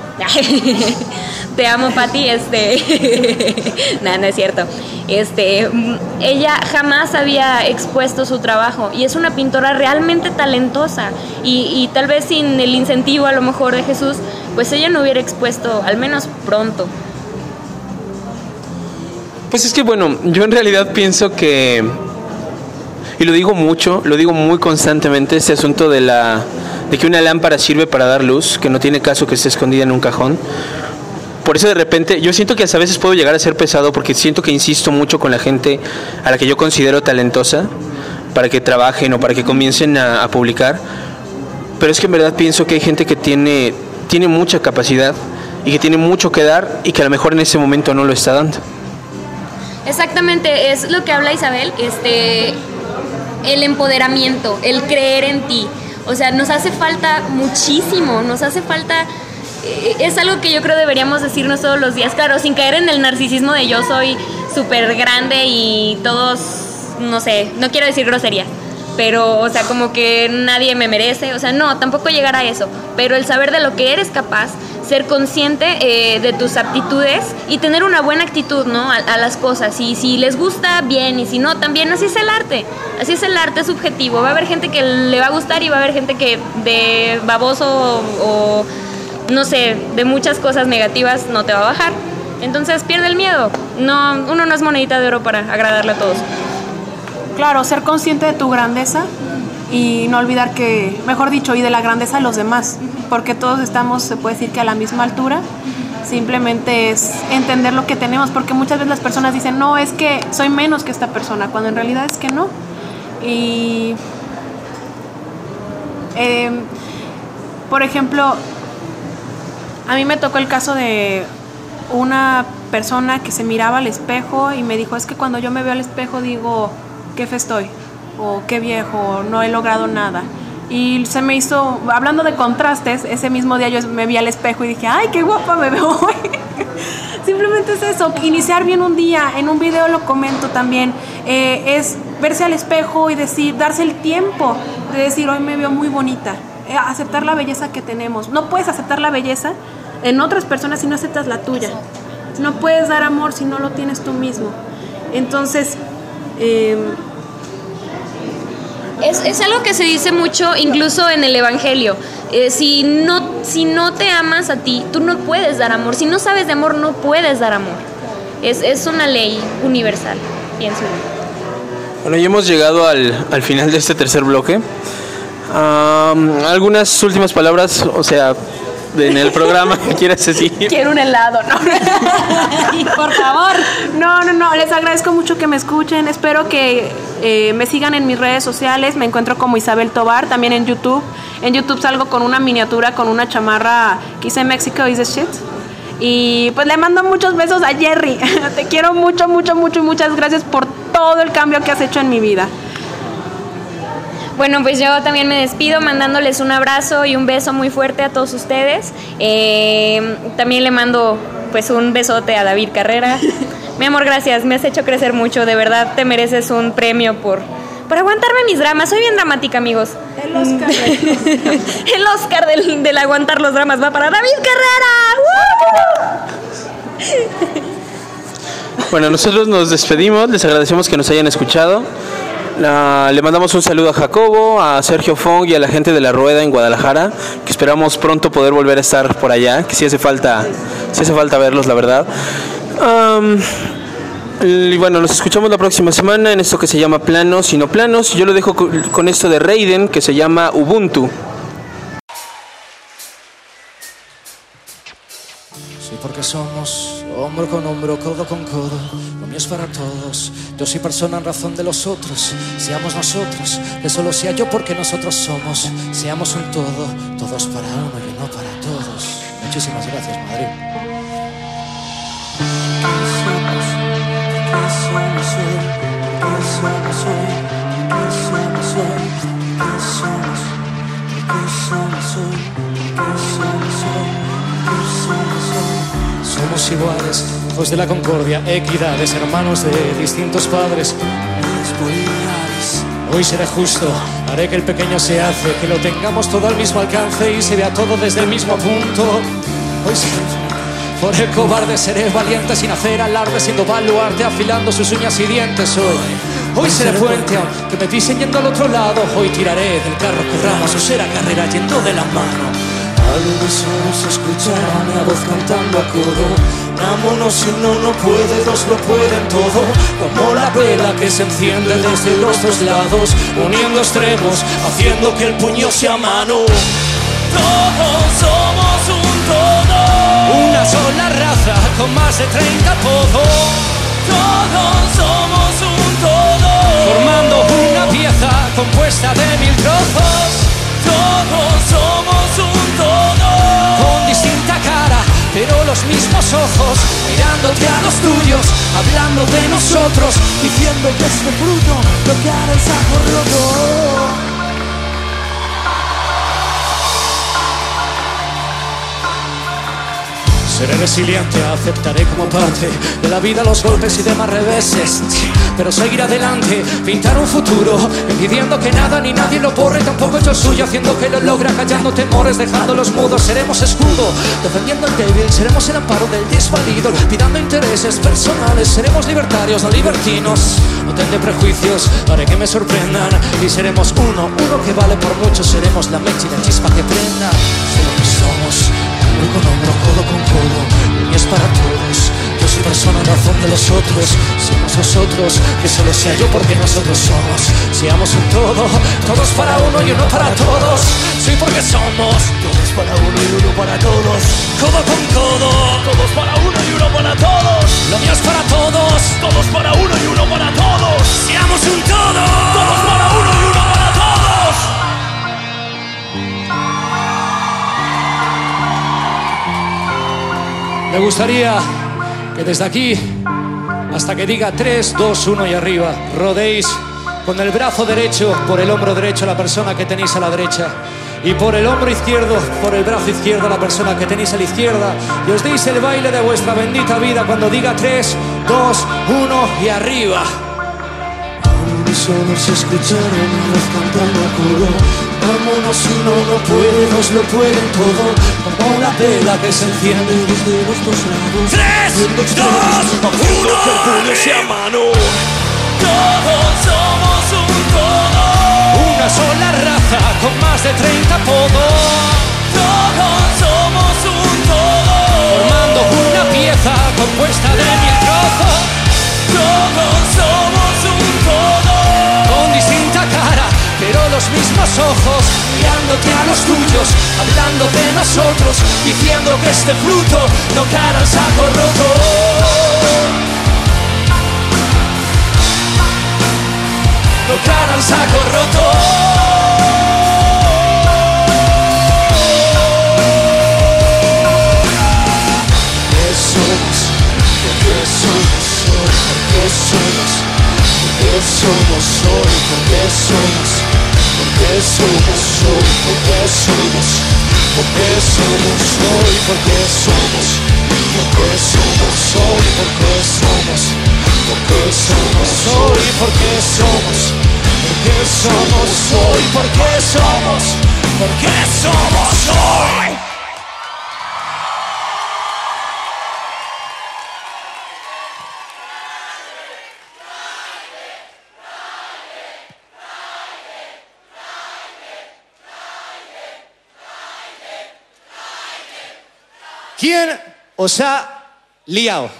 Te amo, Pati. Este, nada, no es cierto. Este, ella jamás había expuesto su trabajo y es una pintora realmente talentosa, y, y tal vez sin el incentivo a lo mejor de Jesús, pues ella no hubiera expuesto, al menos pronto. Pues es que bueno, yo en realidad pienso que, y lo digo mucho, lo digo muy constantemente, este asunto de la de que una lámpara sirve para dar luz, que no tiene caso que esté escondida en un cajón. Por eso de repente yo siento que hasta a veces puedo llegar a ser pesado, porque siento que insisto mucho con la gente a la que yo considero talentosa para que trabajen o para que comiencen a, a publicar. Pero es que en verdad pienso que hay gente que tiene, tiene mucha capacidad y que tiene mucho que dar y que a lo mejor en ese momento no lo está dando. Exactamente, es lo que habla Isabel, este, el empoderamiento, el creer en ti. O sea, nos hace falta muchísimo, nos hace falta... Es algo que yo creo deberíamos decirnos todos los días, claro, sin caer en el narcisismo de yo soy súper grande y todos, no sé, no quiero decir grosería, pero, o sea, como que nadie me merece, o sea, no, tampoco llegar a eso, pero el saber de lo que eres capaz, ser consciente eh, de tus aptitudes y tener una buena actitud, ¿no? A, a las cosas, y si les gusta, bien, y si no, también. Así es el arte, así es el arte subjetivo, va a haber gente que le va a gustar y va a haber gente que de baboso o... o no sé, de muchas cosas negativas no te va a bajar. Entonces pierde el miedo. No, uno no es monedita de oro para agradarle a todos. Claro, ser consciente de tu grandeza y no olvidar que, mejor dicho, y de la grandeza de los demás, porque todos estamos, se puede decir que a la misma altura. Simplemente es entender lo que tenemos, porque muchas veces las personas dicen, no, es que soy menos que esta persona, cuando en realidad es que no. Y eh, por ejemplo, a mí me tocó el caso de una persona que se miraba al espejo y me dijo, es que cuando yo me veo al espejo digo, qué fe estoy, o qué viejo, no he logrado nada. Y se me hizo, hablando de contrastes, ese mismo día yo me vi al espejo y dije, ay, qué guapa me veo hoy. Simplemente es eso, iniciar bien un día. En un video lo comento también, eh, es verse al espejo y decir, darse el tiempo de decir, hoy me veo muy bonita. Eh, aceptar la belleza que tenemos. No puedes aceptar la belleza en otras personas si no aceptas la tuya. No puedes dar amor si no lo tienes tú mismo. Entonces, eh, es, es algo que se dice mucho incluso en el Evangelio. Eh, si no si no te amas a ti, tú no puedes dar amor. Si no sabes de amor, no puedes dar amor. Es, es una ley universal, pienso yo. Bueno, ya hemos llegado al, al final de este tercer bloque. Um, algunas últimas palabras, o sea, en el programa que quieras decir. Quiero un helado, ¿no? Por favor. No, no, no, les agradezco mucho que me escuchen. Espero que eh, me sigan en mis redes sociales. Me encuentro como Isabel Tobar, también en YouTube. En YouTube salgo con una miniatura, con una chamarra que hice México is the shit. Y pues le mando muchos besos a Jerry. Te quiero mucho, mucho, mucho y muchas gracias por todo el cambio que has hecho en mi vida. Bueno, pues yo también me despido mandándoles un abrazo y un beso muy fuerte a todos ustedes. Eh, también le mando pues un besote a David Carrera. Mi amor, gracias, me has hecho crecer mucho. De verdad te mereces un premio por, por aguantarme mis dramas. Soy bien dramática, amigos. El Oscar. El Oscar del, del aguantar los dramas va para David Carrera. Bueno, nosotros nos despedimos, les agradecemos que nos hayan escuchado. Uh, le mandamos un saludo a Jacobo, a Sergio Fong y a la gente de La Rueda en Guadalajara, que esperamos pronto poder volver a estar por allá, que sí hace falta, sí hace falta verlos, la verdad. Um, y bueno, nos escuchamos la próxima semana en esto que se llama Planos y no Planos. Yo lo dejo con, con esto de Raiden, que se llama Ubuntu. Sí, porque somos hombro con hombro, codo con codo. Lo mío es para todos. Yo soy persona en razón de los otros. Seamos nosotros, que solo sea yo porque nosotros somos. Seamos un todo, todos para uno y uno para todos. Muchísimas gracias, Madrid. ¿Qué somos hoy? ¿Qué somos hoy? ¿Qué somos hoy? ¿Qué somos? ¿Qué somos hoy? ¿Qué somos hoy? ¿Qué somos hoy? Somos iguales, hijos de la concordia, equidades, hermanos de distintos padres. Hoy seré justo, haré que el pequeño se hace, que lo tengamos todo al mismo alcance y se vea todo desde el mismo punto. Hoy seré por el cobarde, seré valiente sin hacer alarde, siendo baluarte, afilando sus uñas y dientes. Hoy, hoy seré fuerte, aunque me pisen yendo al otro lado. Hoy tiraré del carro que ramas, o será carrera yendo de la mano. Al unísono se escuchará mi voz cantando a coro. Amonos si uno no puede, dos lo pueden todo. Como la vela que se enciende desde los dos lados, uniendo extremos, haciendo que el puño sea mano. Todos somos un todo, una sola raza con más de treinta apodos. Todos somos un todo, formando una pieza compuesta de mil trozos. Todos somos un todo, con distinta cara, pero los mismos ojos, mirándote a los tuyos, hablando de nosotros, diciendo que este fruto lo que hará el saco roto. Seré resiliente, aceptaré como parte de la vida los golpes y demás reveses, pero seguir adelante, pintar un futuro, impidiendo que nada ni nadie lo borre, tampoco hecho suyo, haciendo que lo logra, callando temores, dejándolos mudos. Seremos escudo, defendiendo al débil, seremos el amparo del desvalido, olvidando intereses personales, seremos libertarios, no libertinos. No tendré prejuicios, haré que me sorprendan y seremos uno, uno que vale por mucho. Seremos la mecha y la chispa que prenda. Sé lo que somos, hombro con hombro, codo con codo, y es para todos. Yo soy persona en razón de los otros. Seamos nosotros, que solo sea yo porque nosotros somos. Seamos un todo, todos para uno y uno para todos. Sí, porque somos todos para uno y uno para todos. Codo con codo, todos para uno y uno para todos. Lo mío es para todos, todos para uno y uno para todos. Seamos un todo, todos para uno y uno para todos. Me gustaría que desde aquí, hasta que diga tres, dos, uno y arriba, rodéis con el brazo derecho por el hombro derecho a la persona que tenéis a la derecha, y por el hombro izquierdo, por el brazo izquierdo a la persona que tenéis a la izquierda, y os deis el baile de vuestra bendita vida cuando diga tres, dos, uno y arriba. Solo se escucharon mi voz cantando a coro. Vámonos si uno no puede, dos lo pueden todo. Como una vela que se enciende desde los dos lados. Tres, dos, uno, que el puño sea mano. Todos somos un todo, una sola raza con más de treinta apodos. Todos los ojos, mirándote a los tuyos, hablando de nosotros, diciendo que este fruto no cara al saco roto. No cara al saco roto. ¿Qué somos? ¿Qué somos hoy? ¿Por qué somos? ¿Por qué somos hoy? ¿Por qué somos? ¿Por qué somos hoy? ¿Por qué somos? ¿Por qué somos hoy? ¿Por qué somos? ¿Por qué somos hoy? ¿Por qué somos? ¿Por qué somos hoy? ¿Por qué somos? ¿Por qué somos hoy? ¿Por qué somos? ¿Por qué somos hoy? ¿Quién os ha liado?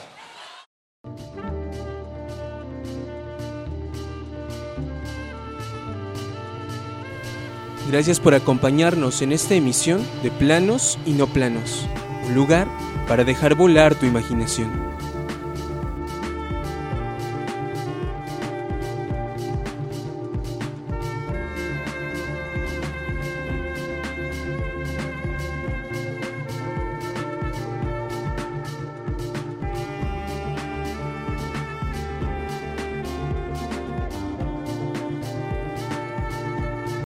Gracias por acompañarnos en esta emisión de Planos y No Planos, un lugar para dejar volar tu imaginación.